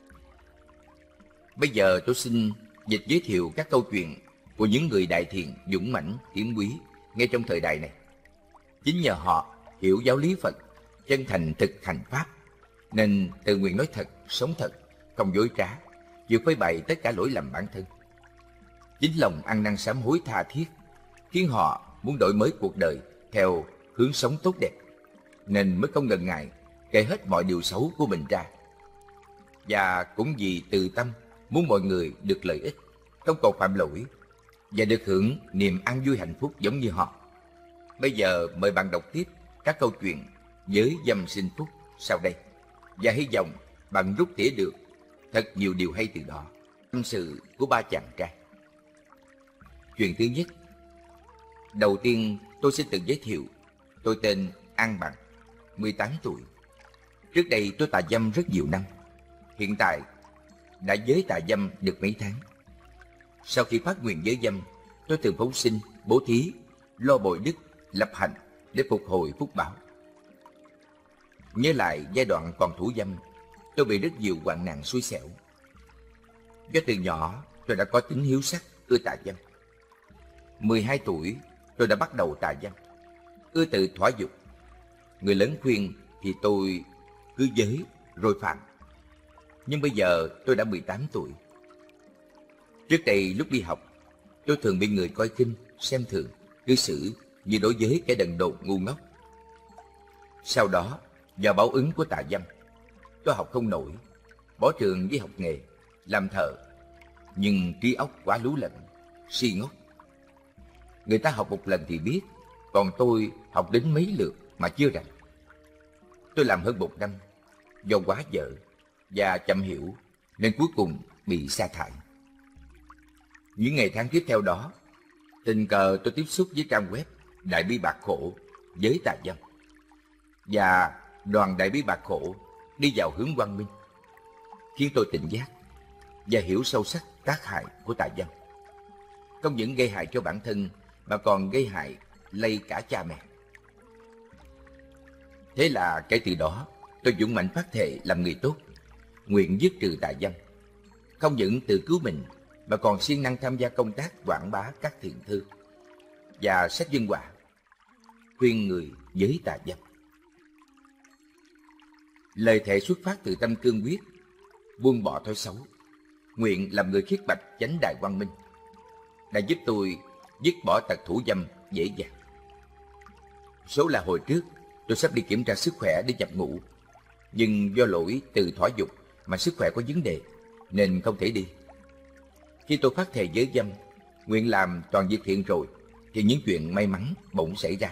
Bây giờ tôi xin dịch giới thiệu các câu chuyện của những người đại thiện, dũng mãnh, hiếm quý ngay trong thời đại này. Chính nhờ họ hiểu giáo lý Phật, chân thành thực hành Pháp, nên tự nguyện nói thật, sống thật, không dối trá, chịu phơi bày tất cả lỗi lầm bản thân. Chính lòng ăn năn sám hối tha thiết khiến họ muốn đổi mới cuộc đời theo hướng sống tốt đẹp, nên mới không ngần ngại kể hết mọi điều xấu của mình ra. Và cũng vì từ tâm muốn mọi người được lợi ích, không còn phạm lỗi, và được hưởng niềm an vui hạnh phúc giống như họ. Bây giờ mời bạn đọc tiếp các câu chuyện giới dâm sinh phúc sau đây, và hy vọng bạn rút tỉa được thật nhiều điều hay từ đó. Tâm sự của ba chàng trai. Chuyện thứ nhất. Đầu tiên tôi xin tự giới thiệu, tôi tên An Bằng, 18 tuổi. Trước đây tôi tà dâm rất nhiều năm. Hiện tại đã giới tà dâm được mấy tháng. Sau khi phát nguyện giới dâm, tôi thường phóng sinh, bố thí, lo bội đức, lập hạnh để phục hồi phúc báo. Nhớ lại giai đoạn còn thủ dâm, tôi bị rất nhiều hoạn nạn xui xẻo. Do từ nhỏ tôi đã có tính hiếu sắc, ưa tà dâm. 12 tuổi tôi đã bắt đầu tà dâm, ưa tự thỏa dục. Người lớn khuyên thì tôi cứ giới rồi phạm. Nhưng bây giờ tôi đã 18 tuổi. Trước đây lúc đi học, tôi thường bị người coi khinh, xem thường, cư xử như đối với kẻ đần độn ngu ngốc. Sau đó, do báo ứng của tà dâm, tôi học không nổi, bỏ trường đi học nghề, làm thợ. Nhưng trí óc quá lú lẫn, si ngốc. Người ta học một lần thì biết, còn tôi học đến mấy lượt mà chưa rành. Tôi làm hơn 1 năm, do quá dở và chậm hiểu nên cuối cùng bị sa thải. Những ngày tháng tiếp theo đó, tình cờ tôi tiếp xúc với trang web Đại Bi Bạc Khổ với tà dâm, và đoàn Đại Bi Bạc Khổ đi vào hướng quang minh, khiến tôi tỉnh giác và hiểu sâu sắc tác hại của tà dâm. Không những gây hại cho bản thân mà còn gây hại lây cả cha mẹ. Thế là kể từ đó, tôi dũng mãnh phát thệ làm người tốt, nguyện dứt trừ tà dâm. Không những tự cứu mình mà còn siêng năng tham gia công tác quảng bá các thiện thư và sách dân họa, khuyên người giới tà dâm. Lời thệ xuất phát từ tâm cương quyết, buông bỏ thói xấu, nguyện làm người khiết bạch chánh đại quang minh, đã giúp tôi dứt bỏ tật thủ dâm dễ dàng. Số là hồi trước tôi sắp đi kiểm tra sức khỏe để nhập ngũ, nhưng do lỗi từ thỏa dục mà sức khỏe có vấn đề nên không thể đi. Khi tôi phát thệ giới dâm, nguyện làm toàn việc thiện rồi, thì những chuyện may mắn bỗng xảy ra.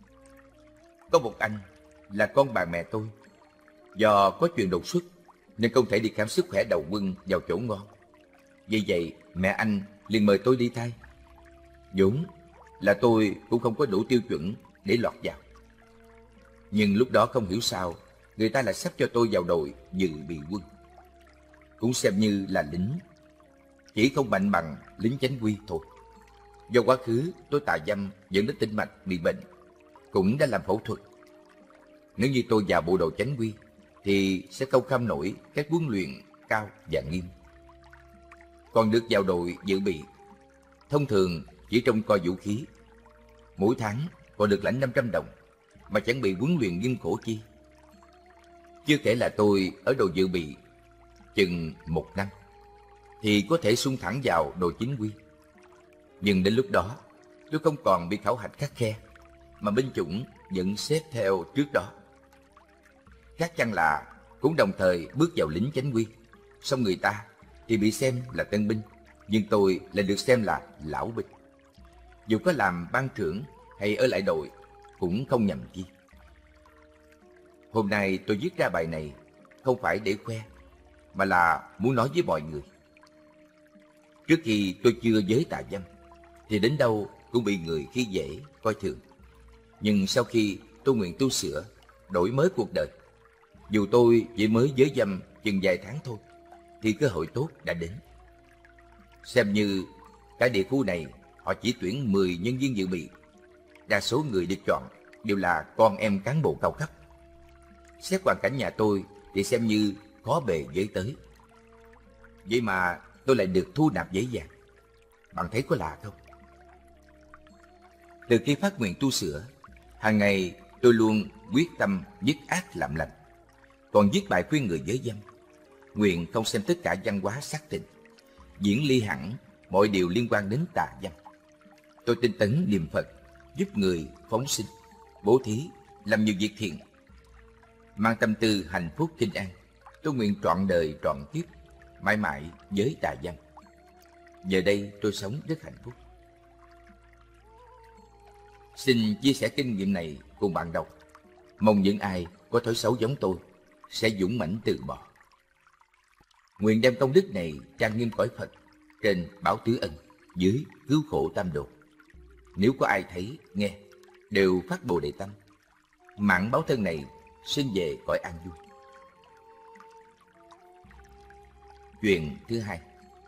Có một anh là con bà mẹ tôi, do có chuyện đột xuất nên không thể đi khám sức khỏe đầu quân vào chỗ ngon. Vì vậy mẹ anh liền mời tôi đi thay. Vốn là tôi cũng không có đủ tiêu chuẩn để lọt vào, nhưng lúc đó không hiểu sao người ta lại sắp cho tôi vào đội dự bị quân, cũng xem như là lính, chỉ không mạnh bằng lính chánh quy thôi. Do quá khứ tôi tà dâm dẫn đến tinh mạch bị bệnh, cũng đã làm phẫu thuật. Nếu như tôi vào bộ đội chánh quy thì sẽ không kham nổi các huấn luyện cao và nghiêm. Còn được vào đội dự bị, thông thường chỉ trông coi vũ khí, mỗi tháng còn được lãnh 500 đồng mà chẳng bị huấn luyện nghiêm khổ chi. Chưa kể là tôi ở đội dự bị chừng 1 năm thì có thể xung thẳng vào đội chính quy. Nhưng đến lúc đó tôi không còn bị khảo hạch khắt khe, mà binh chủng vẫn xếp theo trước đó. Chắc chắn là cũng đồng thời bước vào lính chánh quy, song người ta thì bị xem là tân binh, nhưng tôi lại được xem là lão binh. Dù có làm ban trưởng hay ở lại đội cũng không nhầm chi. Hôm nay tôi viết ra bài này không phải để khoe, mà là muốn nói với mọi người. Trước khi tôi chưa giới tà dâm thì đến đâu cũng bị người khi dễ, coi thường. Nhưng sau khi tôi nguyện tu sửa, đổi mới cuộc đời, dù tôi chỉ mới giới dâm chừng vài tháng thôi, thì cơ hội tốt đã đến. Xem như cả địa khu này họ chỉ tuyển 10 nhân viên dự bị, đa số người được chọn đều là con em cán bộ cao cấp. Xét hoàn cảnh nhà tôi thì xem như khó bề với tới. Vậy mà tôi lại được thu nạp dễ dàng. Bạn thấy có lạ không? Từ khi phát nguyện tu sửa, hàng ngày tôi luôn quyết tâm dứt ác làm lành, còn viết bài khuyên người giới dâm, nguyện không xem tất cả văn hóa sắc tình, diễn ly hẳn mọi điều liên quan đến tà dâm. Tôi tinh tấn niệm Phật, giúp người phóng sinh, bố thí, làm nhiều việc thiện. Mang tâm tư hạnh phúc kinh an, tôi nguyện trọn đời trọn kiếp, mãi mãi với tà dâm. Giờ đây tôi sống rất hạnh phúc. Xin chia sẻ kinh nghiệm này cùng bạn đọc. Mong những ai có thói xấu giống tôi sẽ dũng mãnh từ bỏ. Nguyện đem công đức này trang nghiêm cõi Phật, trên báo tứ ân, dưới cứu khổ tam độ. Nếu có ai thấy, nghe, đều phát Bồ Đề tâm, mạng báo thân này sinh về cõi an vui. Chuyện thứ hai.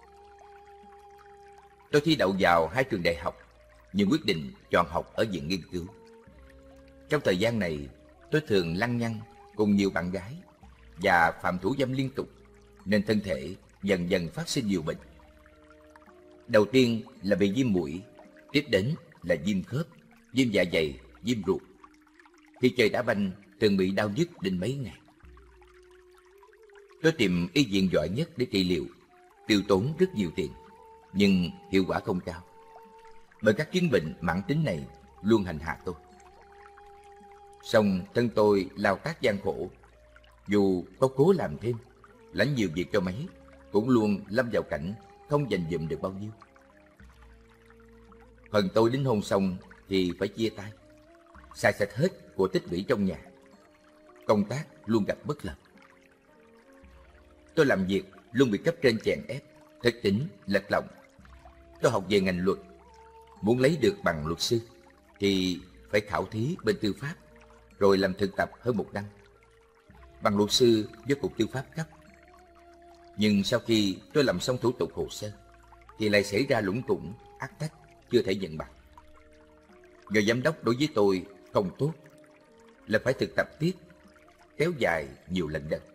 Tôi thi đậu vào 2 trường đại học, nhưng quyết định chọn học ở viện nghiên cứu. Trong thời gian này, tôi thường lăng nhăng cùng nhiều bạn gái và phạm thủ dâm liên tục, nên thân thể dần dần phát sinh nhiều bệnh. Đầu tiên là bị viêm mũi, tiếp đến là viêm khớp, viêm dạ dày, viêm ruột. Khi chơi đá banh thường bị đau nhức đến mấy ngày. Tôi tìm y viện giỏi nhất để trị liệu, tiêu tốn rất nhiều tiền, nhưng hiệu quả không cao, bởi các chứng bệnh mãn tính này luôn hành hạ tôi. Song thân tôi lao tác gian khổ, dù có cố làm thêm, lãnh nhiều việc cho mấy, cũng luôn lâm vào cảnh không dành dụm được bao nhiêu. Phần tôi đính hôn xong thì phải chia tay, xài sạch hết của tích lũy trong nhà. Công tác luôn gặp bất lợi. Tôi làm việc luôn bị cấp trên chèn ép, thất tín, lệch lòng. Tôi học về ngành luật, muốn lấy được bằng luật sư thì phải khảo thí bên tư pháp, rồi làm thực tập hơn 1 năm. Bằng luật sư do Cục Tư pháp cấp. Nhưng sau khi tôi làm xong thủ tục hồ sơ thì lại xảy ra lủng củng, ác tách, chưa thể nhận bằng. Do giám đốc đối với tôi không tốt, là phải thực tập tiếp, kéo dài nhiều lần đợt.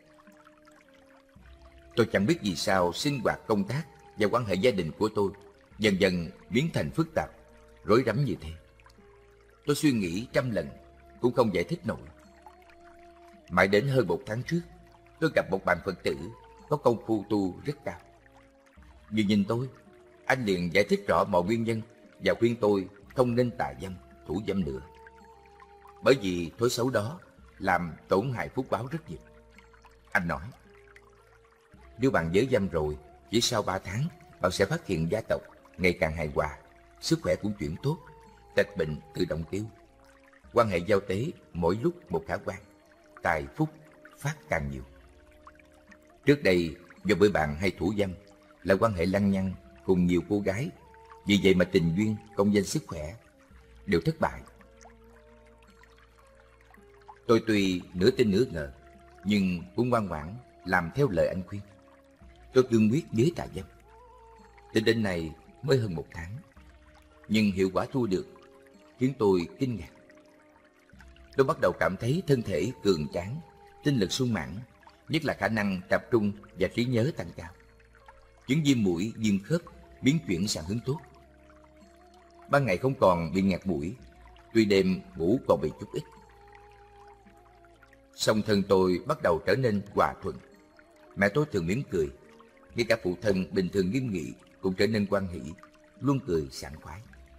Tôi chẳng biết vì sao sinh hoạt công tác và quan hệ gia đình của tôi dần dần biến thành phức tạp, rối rắm như thế. Tôi suy nghĩ trăm lần cũng không giải thích nổi. Mãi đến hơn 1 tháng trước, tôi gặp một bạn Phật tử có công phu tu rất cao. Vừa nhìn tôi, anh liền giải thích rõ mọi nguyên nhân và khuyên tôi không nên tà dâm, thủ dâm nữa. Bởi vì thói xấu đó làm tổn hại phúc báo rất nhiều. Anh nói, nếu bạn giới dâm rồi, chỉ sau 3 tháng, bạn sẽ phát hiện gia tộc ngày càng hài hòa, sức khỏe cũng chuyển tốt, tật bệnh tự động tiêu. Quan hệ giao tế mỗi lúc một khả quan, tài phúc phát càng nhiều. Trước đây, do bởi bạn hay thủ dâm, là quan hệ lăng nhăng cùng nhiều cô gái, vì vậy mà tình duyên, công danh sức khỏe đều thất bại. Tôi tuy nửa tin nửa ngờ, nhưng cũng ngoan ngoãn làm theo lời anh khuyên. Tôi cương quyết với tà dâm. Tính đến nay mới hơn 1 tháng, nhưng hiệu quả thu được khiến tôi kinh ngạc. Tôi bắt đầu cảm thấy thân thể cường tráng, tinh lực sung mãn, nhất là khả năng tập trung và trí nhớ tăng cao. Chứng viêm mũi, viêm khớp biến chuyển sang hướng tốt. Ban ngày không còn bị nghẹt mũi, tuy đêm ngủ còn bị chút ít. Song thân tôi bắt đầu trở nên hòa thuận. Mẹ tôi thường mỉm cười, ngay cả phụ thân bình thường nghiêm nghị cũng trở nên hoan hỷ, luôn cười sảng khoái.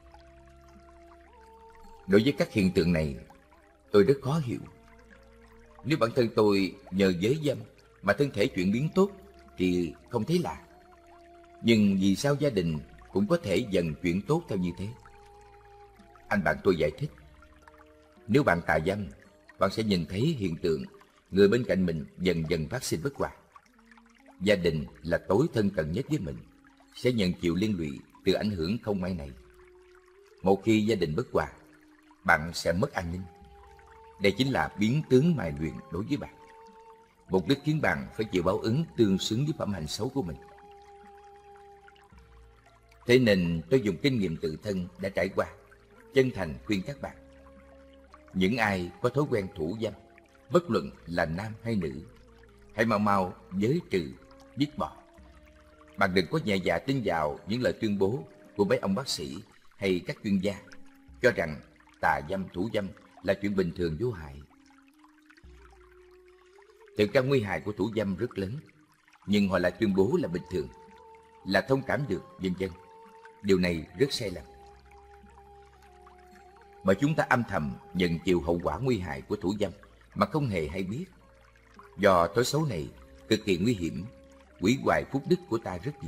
Đối với các hiện tượng này, tôi rất khó hiểu. Nếu bản thân tôi nhờ giới dâm mà thân thể chuyển biến tốt thì không thấy lạ. Nhưng vì sao gia đình cũng có thể dần chuyển tốt theo như thế? Anh bạn tôi giải thích, nếu bạn tà dâm, bạn sẽ nhìn thấy hiện tượng người bên cạnh mình dần dần phát sinh bất hòa. Gia đình là tối thân cận nhất với mình, sẽ nhận chịu liên lụy từ ảnh hưởng không may này. Một khi gia đình bất hòa, bạn sẽ mất an ninh. Đây chính là biến tướng mài luyện đối với bạn. Mục đích khiến bạn phải chịu báo ứng tương xứng với phẩm hành xấu của mình. Thế nên tôi dùng kinh nghiệm tự thân đã trải qua, chân thành khuyên các bạn. Những ai có thói quen thủ dâm, bất luận là nam hay nữ, hãy mau mau giới trừ, dứt bỏ. Bạn đừng có nhẹ dạ tin vào những lời tuyên bố của mấy ông bác sĩ hay các chuyên gia cho rằng tà dâm, thủ dâm là chuyện bình thường vô hại. Thực ra nguy hại của thủ dâm rất lớn, nhưng họ lại tuyên bố là bình thường, là thông cảm được, vân vân. Điều này rất sai lầm. Mà chúng ta âm thầm nhận chịu hậu quả nguy hại của thủ dâm mà không hề hay biết. Do thói xấu này cực kỳ nguy hiểm, hủy hoại phúc đức của ta rất nhiều.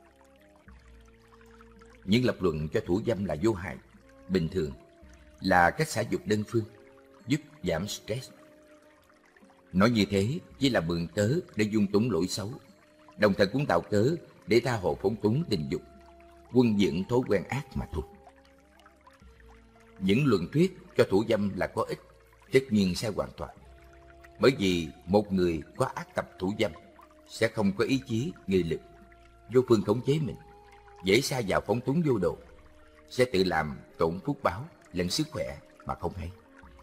Những lập luận cho thủ dâm là vô hại, bình thường, là cách xả dục đơn phương, giúp giảm stress. Nói như thế chỉ là mượn cớ để dung túng lỗi xấu, đồng thời cũng tạo cớ để tha hồ phóng túng tình dục, quân dưỡng thói quen ác mà thôi. Những luận thuyết cho thủ dâm là có ích, tất nhiên sai hoàn toàn. Bởi vì một người có ác tập thủ dâm sẽ không có ý chí, nghị lực, vô phương khống chế mình, dễ sa vào phóng túng vô độ, sẽ tự làm tổn phúc báo lẫn sức khỏe mà không hay.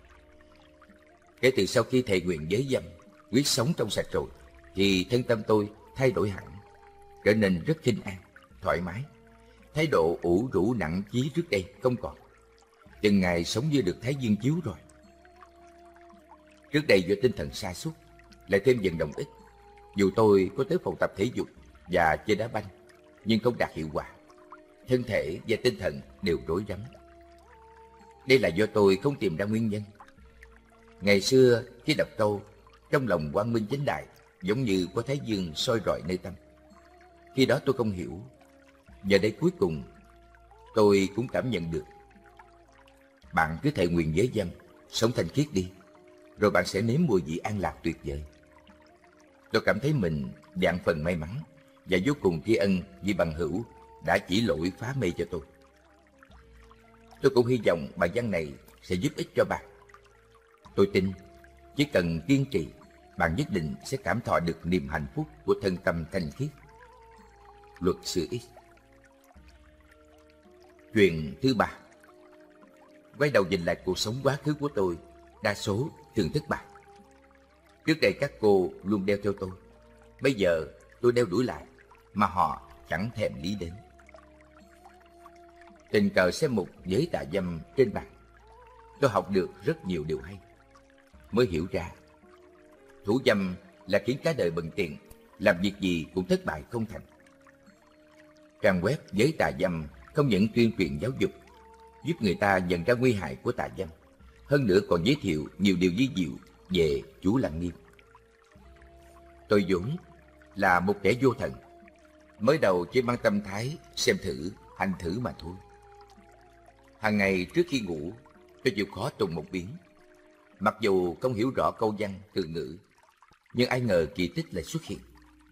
Kể từ sau khi thệ nguyện giới dâm, quyết sống trong sạch rồi, thì thân tâm tôi thay đổi hẳn, trở nên rất khinh an, thoải mái. Thái độ ủ rũ nặng chí trước đây không còn. Từng ngày sống như được Thái Dương chiếu rồi. Trước đây do tinh thần sa sút, lại thêm vận động ít, dù tôi có tới phòng tập thể dục và chơi đá banh, nhưng không đạt hiệu quả. Thân thể và tinh thần đều rối rắm. Đây là do tôi không tìm ra nguyên nhân. Ngày xưa khi đọc câu trong lòng quang minh chánh đại, giống như có Thái Dương soi rọi nơi tâm. Khi đó tôi không hiểu. Giờ đây cuối cùng tôi cũng cảm nhận được. Bạn cứ thệ nguyện giới dâm, sống thanh khiết đi, rồi bạn sẽ nếm mùi vị an lạc tuyệt vời. Tôi cảm thấy mình vạn phần may mắn và vô cùng tri ân vì bằng hữu đã chỉ lỗi phá mê cho tôi. Tôi cũng hy vọng bài văn này sẽ giúp ích cho bạn. Tôi tin chỉ cần kiên trì, bạn nhất định sẽ cảm thọ được niềm hạnh phúc của thân tâm thanh khiết. Luật sư X. Chuyện thứ 3. Quay đầu nhìn lại cuộc sống quá khứ của tôi, đa số thường thất bại. Trước đây các cô luôn đeo theo tôi, bây giờ tôi đeo đuổi lại mà họ chẳng thèm lý đến. Tình cờ xem một giới tà dâm trên mạng, tôi học được rất nhiều điều hay. Mới hiểu ra thủ dâm là khiến cả đời bận tiền, làm việc gì cũng thất bại không thành. Trang web giới tà dâm không những tuyên truyền giáo dục, giúp người ta nhận ra nguy hại của tà dâm, hơn nữa còn giới thiệu nhiều điều vi diệu về Chú Lăng Nghiêm. Tôi vốn là một kẻ vô thần, mới đầu chỉ mang tâm thái xem thử, hành thử mà thôi. Hàng ngày trước khi ngủ, tôi chịu khó tụng một biến. Mặc dù không hiểu rõ câu văn từ ngữ, nhưng ai ngờ kỳ tích lại xuất hiện.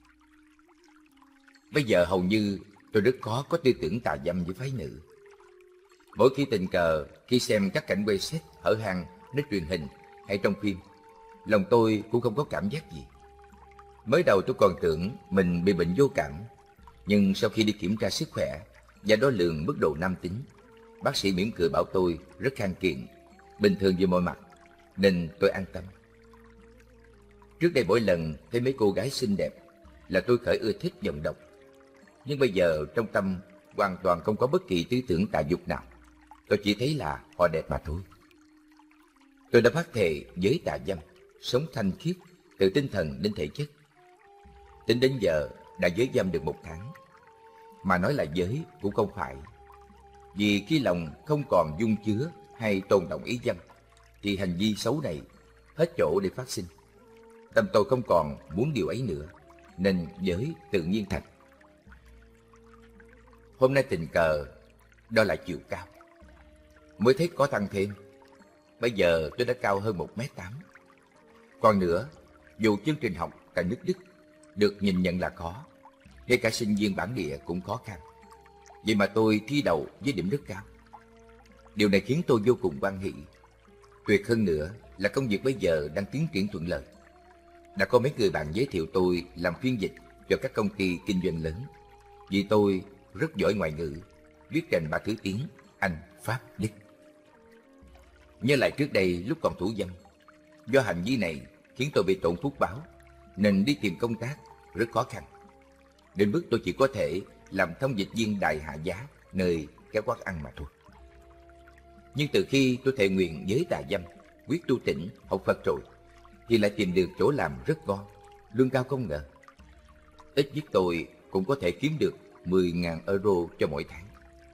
Bây giờ hầu như tôi rất khó có tư tưởng tà dâm với phái nữ. Mỗi khi tình cờ, khi xem các cảnh quay set hở hang trên truyền hình hay trong phim, lòng tôi cũng không có cảm giác gì. Mới đầu tôi còn tưởng mình bị bệnh vô cảm, nhưng sau khi đi kiểm tra sức khỏe và đo lường mức độ nam tính, bác sĩ mỉm cười bảo tôi rất khang kiện, bình thường về mọi mặt, nên tôi an tâm. Trước đây mỗi lần thấy mấy cô gái xinh đẹp là tôi khởi ưa thích vọng động, nhưng bây giờ trong tâm hoàn toàn không có bất kỳ tư tưởng tà dục nào. Tôi chỉ thấy là họ đẹp mà thôi. Tôi đã phát thệ giới tà dâm, sống thanh khiết từ tinh thần đến thể chất. Tính đến giờ đã giới dâm được 1 tháng. Mà nói là giới cũng không phải, vì khi lòng không còn dung chứa hay tồn động ý dâm, thì hành vi xấu này hết chỗ để phát sinh. Tâm tôi không còn muốn điều ấy nữa, nên giới tự nhiên thành. Hôm nay tình cờ đó là chiều cao, mới thấy có tăng thêm. Bây giờ tôi đã cao hơn 1m8. Còn nữa, dù chương trình học tại nước Đức được nhìn nhận là khó, ngay cả sinh viên bản địa cũng khó khăn, vậy mà tôi thi đậu với điểm rất cao. Điều này khiến tôi vô cùng hoan hỉ. Tuyệt hơn nữa là công việc bây giờ đang tiến triển thuận lợi. Đã có mấy người bạn giới thiệu tôi làm phiên dịch cho các công ty kinh doanh lớn, vì tôi rất giỏi ngoại ngữ, viết trên 3 thứ tiếng Anh, Pháp, Đức. Nhớ lại trước đây lúc còn thủ dâm, do hành vi này khiến tôi bị tổn phúc báo, nên đi tìm công tác rất khó khăn. Đến mức tôi chỉ có thể làm thông dịch viên đài hạ giá nơi các quán ăn mà thôi. Nhưng từ khi tôi thệ nguyện giới tà dâm, quyết tu tỉnh, học Phật rồi, thì lại tìm được chỗ làm rất ngon, lương cao không ngờ. Ít nhất tôi cũng có thể kiếm được 10.000 euro cho mỗi tháng.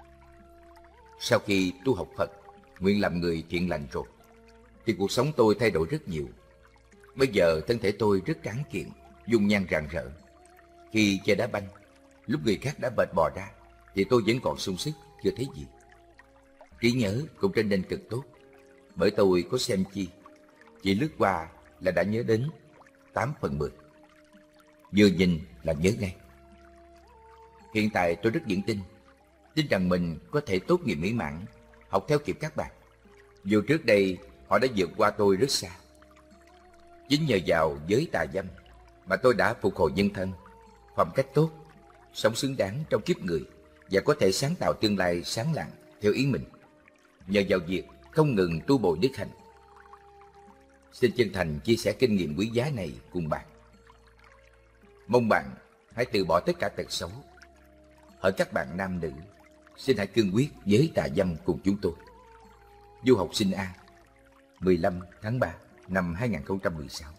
Sau khi tu học Phật, nguyện làm người thiện lành rồi, thì cuộc sống tôi thay đổi rất nhiều. Bây giờ thân thể tôi rất tráng kiện, dung nhan rạng rỡ. Khi chơi đá banh, lúc người khác đã mệt bò ra, thì tôi vẫn còn sung sức, chưa thấy gì. Trí nhớ cũng trở nên cực tốt, bởi tôi có xem chi, chỉ lướt qua là đã nhớ đến 8/10. Vừa nhìn là nhớ ngay. Hiện tại tôi rất vững tin rằng mình có thể tốt nghiệp mỹ mãn, học theo kịp các bạn. Dù trước đây họ đã vượt qua tôi rất xa. Chính nhờ vào giới tà dâm mà tôi đã phục hồi nhân thân, phẩm cách tốt, sống xứng đáng trong kiếp người và có thể sáng tạo tương lai sáng lạng theo ý mình, nhờ vào việc không ngừng tu bồi đức hạnh. Xin chân thành chia sẻ kinh nghiệm quý giá này cùng bạn. Mong bạn hãy từ bỏ tất cả tật xấu. Hỡi các bạn nam nữ, xin hãy cương quyết giới tà dâm cùng chúng tôi. Du học sinh A, 15 tháng 3 năm 2016.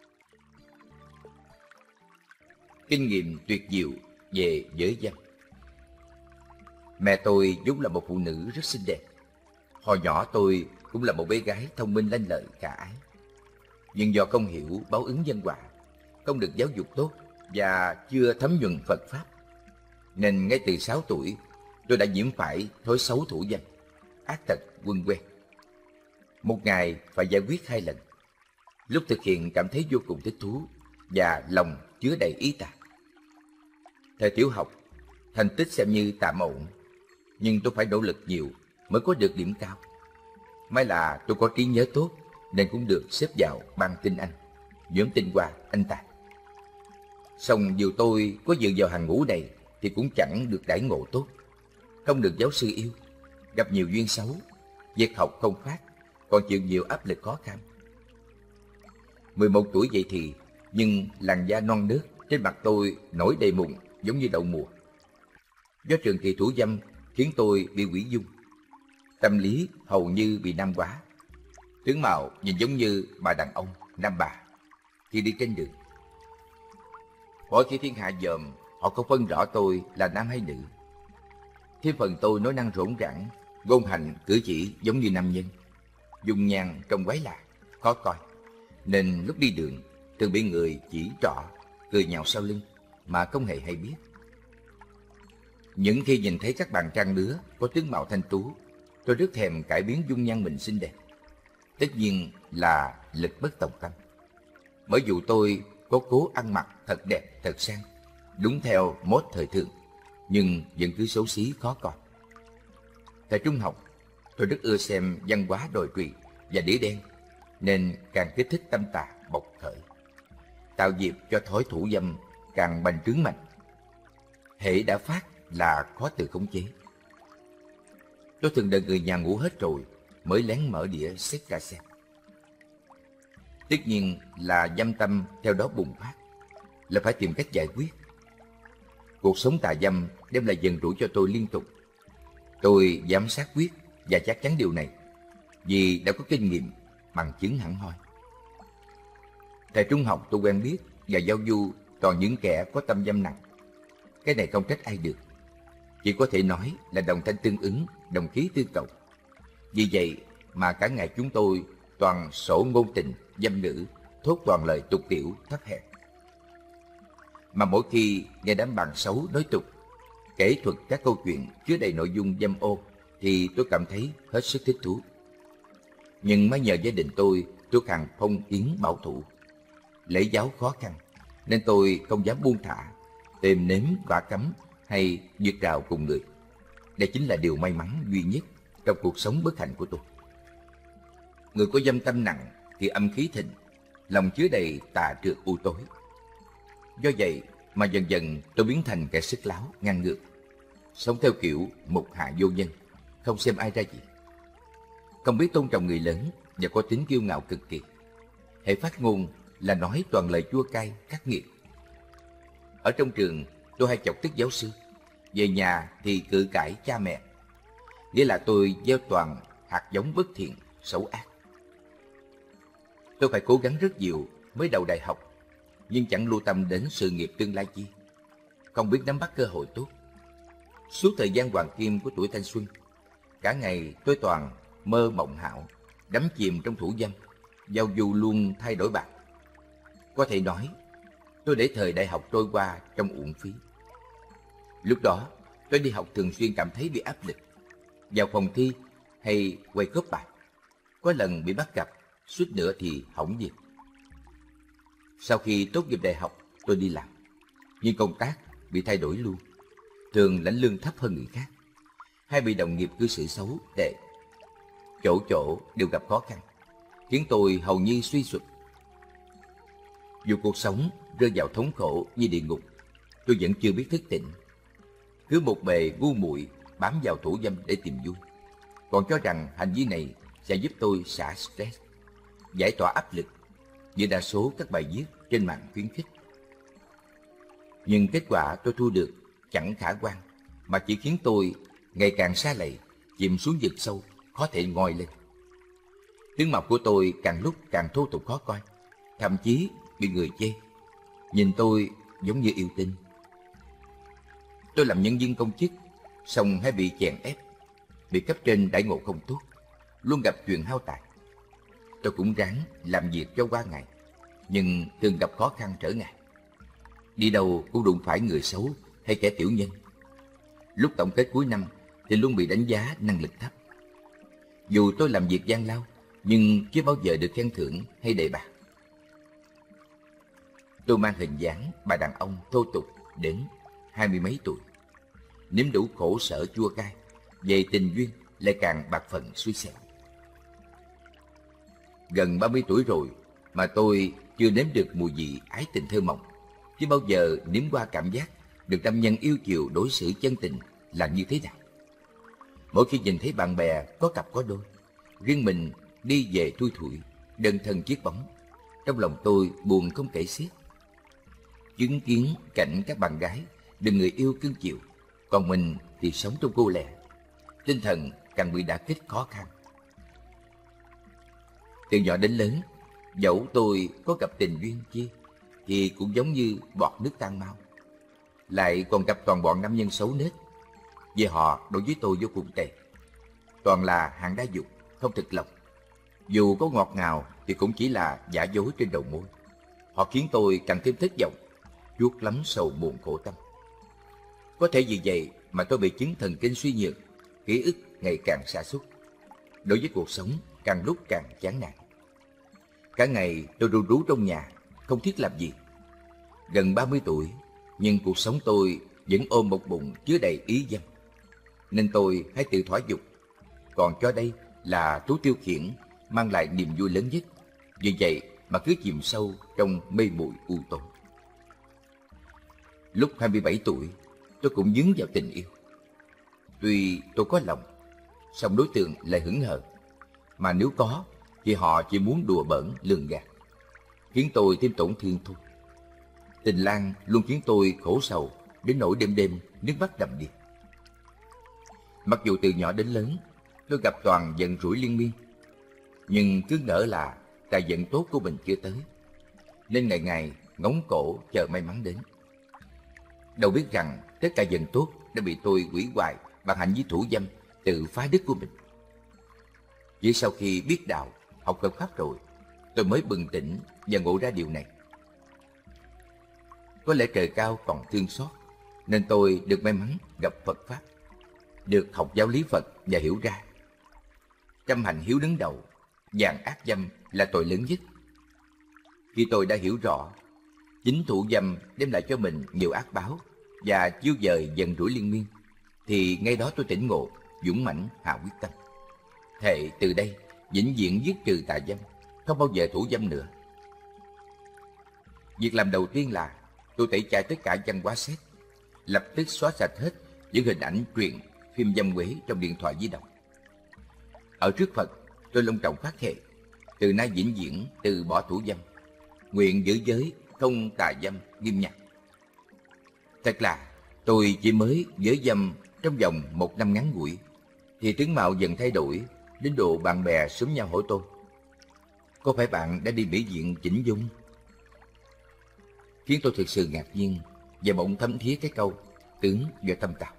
Kinh nghiệm tuyệt diệu về giới dâm. Mẹ tôi vốn là một phụ nữ rất xinh đẹp. Hồi nhỏ tôi cũng là một bé gái thông minh lanh lợi khả ái. Nhưng do không hiểu báo ứng nhân quả, không được giáo dục tốt và chưa thấm nhuần Phật Pháp, nên ngay từ 6 tuổi tôi đã nhiễm phải thói xấu thủ dâm, ác tật quân quen. một ngày phải giải quyết 2 lần. Lúc thực hiện cảm thấy vô cùng thích thú và lòng chứa đầy ý tà. Thời tiểu học, thành tích xem như tạm ổn, nhưng tôi phải nỗ lực nhiều mới có được điểm cao. May là tôi có trí nhớ tốt nên cũng được xếp vào ban tin Anh, nhóm tinh hoa anh tài. Song dù tôi có dự vào hàng ngũ này thì cũng chẳng được đãi ngộ tốt, không được giáo sư yêu, gặp nhiều duyên xấu, việc học không phát, còn chịu nhiều áp lực khó khăn. 11 tuổi vậy thì, nhưng làn da non nớt trên mặt tôi nổi đầy mụn giống như đậu mùa. Do trường kỳ thủ dâm khiến tôi bị hủy dung, tâm lý hầu như bị nam hóa, tướng mạo nhìn giống như bà đàn ông nam bà khi đi trên đường. Mỗi khi thiên hạ dòm, họ không phân rõ tôi là nam hay nữ. Thêm phần tôi nói năng rỗng rãng, ngôn hành cử chỉ giống như nam nhân, dung nhan trông quái lạ, khó coi, nên lúc đi đường thường bị người chỉ trỏ, cười nhạo sau lưng mà không hề hay biết. Những khi nhìn thấy các bạn trang lứa có tướng mạo thanh tú, tôi rất thèm cải biến dung nhan mình xinh đẹp. Tất nhiên là lực bất tòng tâm. Bởi dù tôi có cố ăn mặc thật đẹp, thật sang, đúng theo mốt thời thượng, nhưng vẫn cứ xấu xí khó coi. Thời trung học, tôi rất ưa xem văn hóa đồi trụy và đĩa đen, nên càng kích thích tâm tà bộc khởi, tạo dịp cho thói thủ dâm càng bành trướng mạnh. Hễ đã phát là khó tự khống chế. Tôi thường đợi người nhà ngủ hết rồi mới lén mở đĩa xét ra xem. Tất nhiên là dâm tâm theo đó bùng phát, là phải tìm cách giải quyết. Cuộc sống tà dâm đem lại dần rủi cho tôi liên tục. Tôi dám xác quyết và chắc chắn điều này vì đã có kinh nghiệm, bằng chứng hẳn hoi. Thời trung học tôi quen biết và giao du toàn những kẻ có tâm dâm nặng. Cái này không trách ai được, chỉ có thể nói là đồng thanh tương ứng, đồng khí tương cộng. Vì vậy mà cả ngày chúng tôi toàn sổ ngôn tình, dâm ngữ, thốt toàn lời tục tiểu, thấp hèn. Mà mỗi khi nghe đám bạn xấu nói tục, kể thuật các câu chuyện chứa đầy nội dung dâm ô, thì tôi cảm thấy hết sức thích thú. Nhưng mới nhờ gia đình tôi thuộc hàng phong kiến bảo thủ, lễ giáo khó khăn, nên tôi không dám buông thả, tìm nếm quả cấm hay vượt rào cùng người. Đây chính là điều may mắn duy nhất trong cuộc sống bất hạnh của tôi. Người có dâm tâm nặng thì âm khí thịnh, lòng chứa đầy tà trược u tối. Do vậy mà dần dần tôi biến thành kẻ sức láo, ngang ngược, sống theo kiểu mục hạ vô nhân, không xem ai ra gì, không biết tôn trọng người lớn và có tính kiêu ngạo cực kỳ. Hễ phát ngôn là nói toàn lời chua cay, khắc nghiệt. Ở trong trường tôi hay chọc tức giáo sư, về nhà thì cự cãi cha mẹ, nghĩa là tôi gieo toàn hạt giống bất thiện, xấu ác. Tôi phải cố gắng rất nhiều mới đầu đại học, nhưng chẳng lưu tâm đến sự nghiệp tương lai chi, không biết nắm bắt cơ hội tốt. Suốt thời gian hoàng kim của tuổi thanh xuân, cả ngày tôi toàn mơ mộng hão, đắm chìm trong thủ dâm, giao du luôn thay đổi bạn. Có thể nói, tôi để thời đại học trôi qua trong uổng phí. Lúc đó, tôi đi học thường xuyên cảm thấy bị áp lực. Vào phòng thi hay quay cóp bài, có lần bị bắt gặp, suýt nữa thì hỏng việc. Sau khi tốt nghiệp đại học, tôi đi làm, nhưng công tác bị thay đổi luôn, thường lãnh lương thấp hơn người khác, hay bị đồng nghiệp cư xử xấu, tệ. Chỗ chỗ đều gặp khó khăn, khiến tôi hầu như suy sụp. Dù cuộc sống rơi vào thống khổ như địa ngục, tôi vẫn chưa biết thức tỉnh. Cứ một bề ngu muội bám vào thủ dâm để tìm vui, còn cho rằng hành vi này sẽ giúp tôi xả stress, giải tỏa áp lực như đa số các bài viết trên mạng khuyến khích. Nhưng kết quả tôi thu được chẳng khả quan, mà chỉ khiến tôi ngày càng sa lầy, chìm xuống vực sâu, khó thể ngoi lên. Tướng mạo của tôi càng lúc càng thô tục khó coi, thậm chí bị người chê, nhìn tôi giống như yêu tinh. Tôi làm nhân viên công chức, song hay bị chèn ép, bị cấp trên đãi ngộ không tốt, luôn gặp chuyện hao tài. Tôi cũng ráng làm việc cho qua ngày, nhưng thường gặp khó khăn trở ngại. Đi đâu cũng đụng phải người xấu hay kẻ tiểu nhân. Lúc tổng kết cuối năm thì luôn bị đánh giá năng lực thấp. Dù tôi làm việc gian lao, nhưng chưa bao giờ được khen thưởng hay đề bạt. Tôi mang hình dáng bà đàn ông thô tục đến 20 mấy tuổi, nếm đủ khổ sở chua cay, về tình duyên lại càng bạc phận xui xẻo. Gần 30 tuổi rồi mà tôi chưa nếm được mùi vị ái tình thơ mộng, chưa bao giờ nếm qua cảm giác được nam nhân yêu chiều đối xử chân tình là như thế nào. Mỗi khi nhìn thấy bạn bè có cặp có đôi, riêng mình đi về thui thủi, đơn thân chiếc bóng, trong lòng tôi buồn không kể xiết. Chứng kiến cảnh các bạn gái được người yêu cưng chiều, còn mình thì sống trong cô lẻ, tinh thần càng bị đả kích khó khăn. Từ nhỏ đến lớn, dẫu tôi có gặp tình duyên chi thì cũng giống như bọt nước tan mau, lại còn gặp toàn bọn nam nhân xấu nết. Vì họ đối với tôi vô cùng tệ, toàn là hạng đa dục, không thực lòng. Dù có ngọt ngào thì cũng chỉ là giả dối trên đầu môi. Họ khiến tôi càng thêm thất vọng, chuốt lắm sầu buồn khổ tâm. Có thể vì vậy mà tôi bị chứng thần kinh suy nhược, ký ức ngày càng sa sút, đối với cuộc sống càng lúc càng chán nản. Cả ngày tôi ru rú trong nhà, không thiết làm gì. Gần 30 tuổi, nhưng cuộc sống tôi vẫn ôm một bụng chứa đầy ý dâm, nên tôi hãy tự thỏa dục, còn cho đây là thú tiêu khiển mang lại niềm vui lớn nhất. Vì vậy mà cứ chìm sâu trong mê muội u tối. Lúc 27 tuổi, tôi cũng dướng vào tình yêu. Tuy tôi có lòng, song đối tượng lại hững hờ, mà nếu có thì họ chỉ muốn đùa bỡn lường gạt, khiến tôi thêm tổn thương thôi. Tình lang luôn khiến tôi khổ sầu đến nỗi đêm đêm nước mắt đầm đìa. Mặc dù từ nhỏ đến lớn tôi gặp toàn giận rủi liên miên, nhưng cứ ngỡ là tài vận tốt của mình chưa tới, nên ngày ngày ngóng cổ chờ may mắn đến. Đâu biết rằng tất cả vận tốt đã bị tôi hủy hoại bằng hành vi thủ dâm tự phá đức của mình. Chỉ sau khi biết đạo, học Phật pháp rồi, tôi mới bừng tỉnh và ngộ ra điều này. Có lẽ trời cao còn thương xót, nên tôi được may mắn gặp Phật pháp, được học giáo lý Phật và hiểu ra trăm hành hiếu đứng đầu, vàng ác dâm là tội lớn nhất. Khi tôi đã hiểu rõ chính thủ dâm đem lại cho mình nhiều ác báo và chiêu dời dần rủi liên miên, thì ngay đó tôi tỉnh ngộ, dũng mãnh hạ quyết tâm, thệ từ đây vĩnh viễn dứt trừ tà dâm, không bao giờ thủ dâm nữa. Việc làm đầu tiên là tôi tẩy chay tất cả văn hóa xét, lập tức xóa sạch hết những hình ảnh truyện phim dâm quế trong điện thoại di động. Ở trước Phật, tôi long trọng phát thệ từ nay vĩnh viễn từ bỏ thủ dâm, nguyện giữ giới không tà dâm nghiêm nhặt. Thật là tôi chỉ mới giới dâm trong vòng 1 năm ngắn ngủi thì tướng mạo dần thay đổi đến độ bạn bè xúm nhau hỏi tôi: có phải bạn đã đi mỹ viện chỉnh dung? Khiến tôi thực sự ngạc nhiên và bỗng thấm thía cái câu tướng do tâm tạo.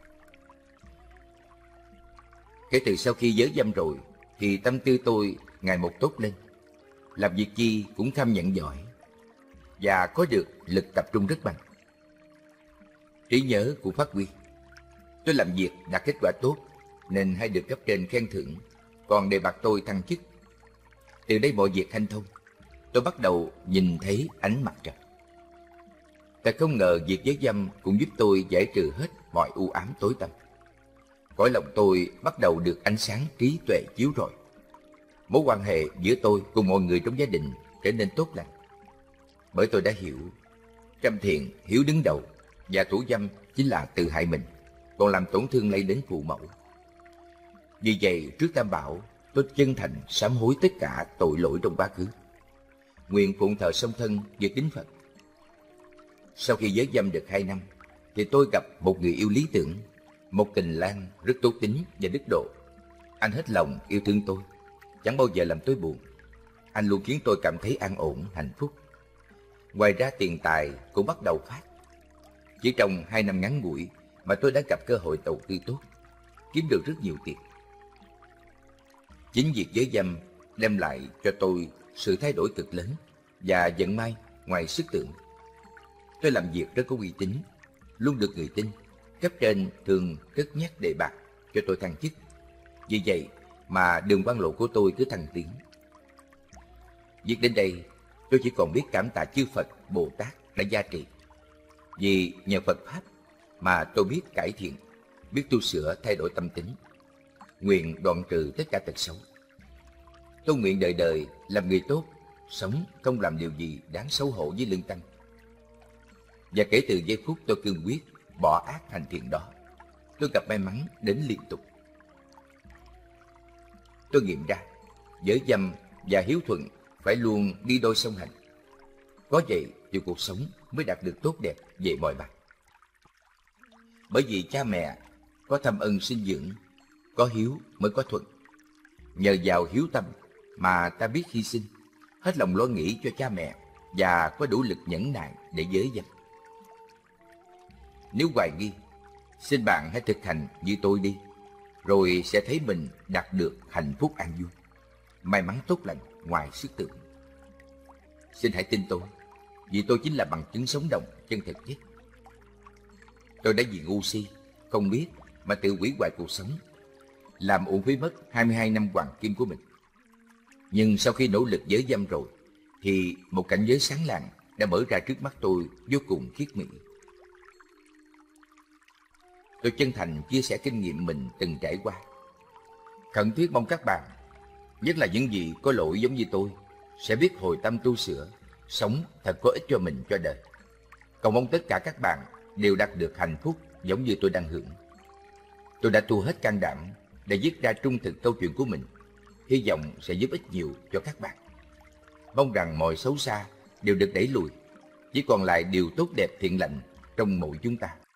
Kể từ sau khi giới dâm rồi thì tâm tư tôi ngày một tốt lên, làm việc chi cũng kham nhận giỏi và có được lực tập trung rất mạnh. Trí nhớ cũng phát huy. Tôi làm việc đạt kết quả tốt nên hay được cấp trên khen thưởng, còn đề bạt tôi thăng chức. Từ đây mọi việc hanh thông, tôi bắt đầu nhìn thấy ánh mặt trời. Thật không ngờ việc giới dâm cũng giúp tôi giải trừ hết mọi u ám tối tăm. Cõi lòng tôi bắt đầu được ánh sáng trí tuệ chiếu rọi. Mối quan hệ giữa tôi cùng mọi người trong gia đình trở nên tốt lành. Bởi tôi đã hiểu trăm thiện hiếu đứng đầu, và thủ dâm chính là tự hại mình, còn làm tổn thương lây đến phụ mẫu. Vì vậy trước Tam Bảo, tôi chân thành sám hối tất cả tội lỗi trong quá khứ, nguyện phụng thờ song thân và kính Phật. Sau khi giới dâm được 2 năm thì tôi gặp một người yêu lý tưởng, một tình lang rất tốt tính và đức độ. Anh hết lòng yêu thương tôi, chẳng bao giờ làm tôi buồn. Anh luôn khiến tôi cảm thấy an ổn, hạnh phúc. Ngoài ra tiền tài cũng bắt đầu phát. Chỉ trong 2 năm ngắn ngủi mà tôi đã gặp cơ hội đầu tư tốt, kiếm được rất nhiều tiền. Chính việc giới dâm đem lại cho tôi sự thay đổi cực lớn và vận may ngoài sức tưởng. Tôi làm việc rất có uy tín, luôn được người tin. Cấp trên thường cất nhắc đề bạt cho tôi thăng chức. Vì vậy mà đường quan lộ của tôi cứ thăng tiến. Viết đến đây, tôi chỉ còn biết cảm tạ chư Phật, Bồ Tát đã gia trì. Vì nhờ Phật Pháp mà tôi biết cải thiện, biết tu sửa thay đổi tâm tính, nguyện đoạn trừ tất cả tật xấu. Tôi nguyện đời đời làm người tốt, sống không làm điều gì đáng xấu hổ với lương tâm. Và kể từ giây phút tôi cương quyết bỏ ác hành thiện đó, tôi gặp may mắn đến liên tục. Tôi nghiệm ra, giới dâm và hiếu thuận phải luôn đi đôi song hành. Có vậy thì cuộc sống mới đạt được tốt đẹp về mọi mặt. Bởi vì cha mẹ có thâm ân sinh dưỡng, có hiếu mới có thuận. Nhờ vào hiếu tâm mà ta biết hy sinh, hết lòng lo nghĩ cho cha mẹ và có đủ lực nhẫn nại để giới dâm. Nếu hoài nghi, xin bạn hãy thực hành như tôi đi, rồi sẽ thấy mình đạt được hạnh phúc an vui, may mắn tốt lành ngoài sức tưởng. Xin hãy tin tôi, vì tôi chính là bằng chứng sống động chân thực nhất. Tôi đã vì ngu si, không biết mà tự hủy hoại cuộc sống, làm uổng phí mất 22 năm hoàng kim của mình. Nhưng sau khi nỗ lực giới dâm rồi, thì một cảnh giới sáng lạng đã mở ra trước mắt tôi vô cùng khiết mỹ. Tôi chân thành chia sẻ kinh nghiệm mình từng trải qua. Khẩn thiết mong các bạn, nhất là những gì có lỗi giống như tôi, sẽ biết hồi tâm tu sửa, sống thật có ích cho mình cho đời. Cầu mong tất cả các bạn đều đạt được hạnh phúc giống như tôi đang hưởng. Tôi đã thu hết can đảm để viết ra trung thực câu chuyện của mình, hy vọng sẽ giúp ích nhiều cho các bạn. Mong rằng mọi xấu xa đều được đẩy lùi, chỉ còn lại điều tốt đẹp thiện lành trong mỗi chúng ta.